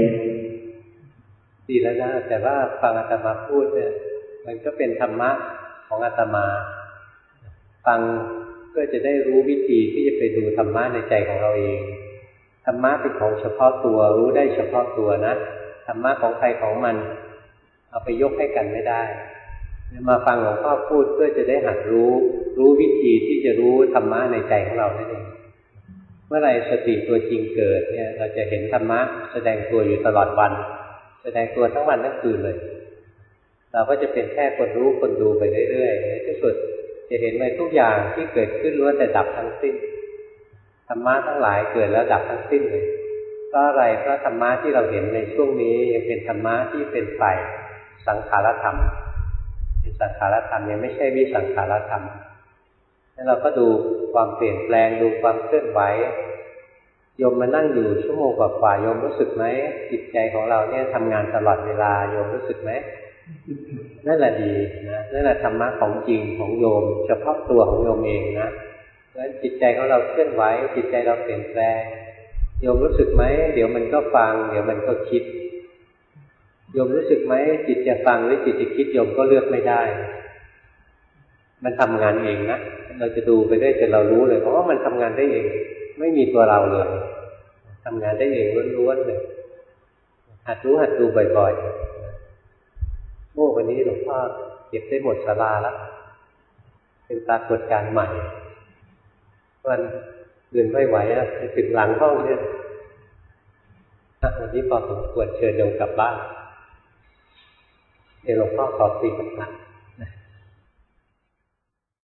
[SPEAKER 1] ดีแล้วนะแต่ว่าฟังอาตมาพูดเนี่ยมันก็เป็นธรรมะของอาตมาฟังเพื่อจะได้รู้วิธีที่จะไปดูธรรมะในใจของเราเองธรรมะเป็นของเฉพาะตัวรู้ได้เฉพาะตัวนะธรรมะของใครของมันเอาไปยกให้กันไม่ได้มาฟังหลวงพ่อพูดเพื่อจะได้หัดรู้รู้วิธีที่จะรู้ธรรมะในใจของเรานั่นเองเมื่อไรสติตัวจริงเกิดเนี่ยเราจะเห็นธรรมะแสดงตัวอยู่ตลอดวันแสดงตัวทั้งวันทั้งคืนเลยเราก็จะเป็นแค่คนรู้คนดูไปเรื่อยๆในที่สุดจะเห็นเลยทุกอย่างที่เกิดขึ้นล้วนแต่ดับทั้งสิ้นธรรมะทั้งหลายเกิดแล้วดับทั้งสิ้นเลยเพราะอะไรเพราะธรรมะที่เราเห็นในช่วงนี้ยังเป็นธรรมะที่เป็นฝ่ายสังขารธรรมเป็นสังขารธรรมยังไม่ใช่วิสังขารธรรมแล้วเราก็ดูความเปลี่ยนแปลงดูความเคลื่อนไหวโยมมานั่งอยู่ชั่วโมงกว่าๆโยมรู้สึกไหมจิตใจของเราเนี่ยทำงานตลอดเวลาโยมรู้สึกไหมนั่นแหละดีนะนั่นแหละธรรมะของจริงของโยมเฉพาะตัวของโยมเองนะแล้วจิตใจของเราเคลื่อนไหวจิตใจเราเปลี่ยนแปลงโยมรู้สึกไหมเดี๋ยวมันก็ฟังเดี๋ยวมันก็คิดโยมรู้สึกไหมจิตจะฟังหรือจิตจะคิดโยมก็เลือกไม่ได้มันทำงานเองนะเราจะดูไปได้จนเรารู้เลยเพราะว่ามันทำงานได้เองไม่มีตัวเราเลยทำงานได้เองล้วนๆเลยหัดรู้หัดดูบ่อยๆโอ้วันนี้หลวงพ่อเก็บได้หมดศาลาแล้วเป็นปรากฏการณ์ใหม่วันอื่นไม่ไหวแล้วจะถึงหลังห้องเนี่ยวันนี้พอสมควรเชิญโยมกลับบ้านเดี๋ยวหลวงพ่อขอคุยกับหลาน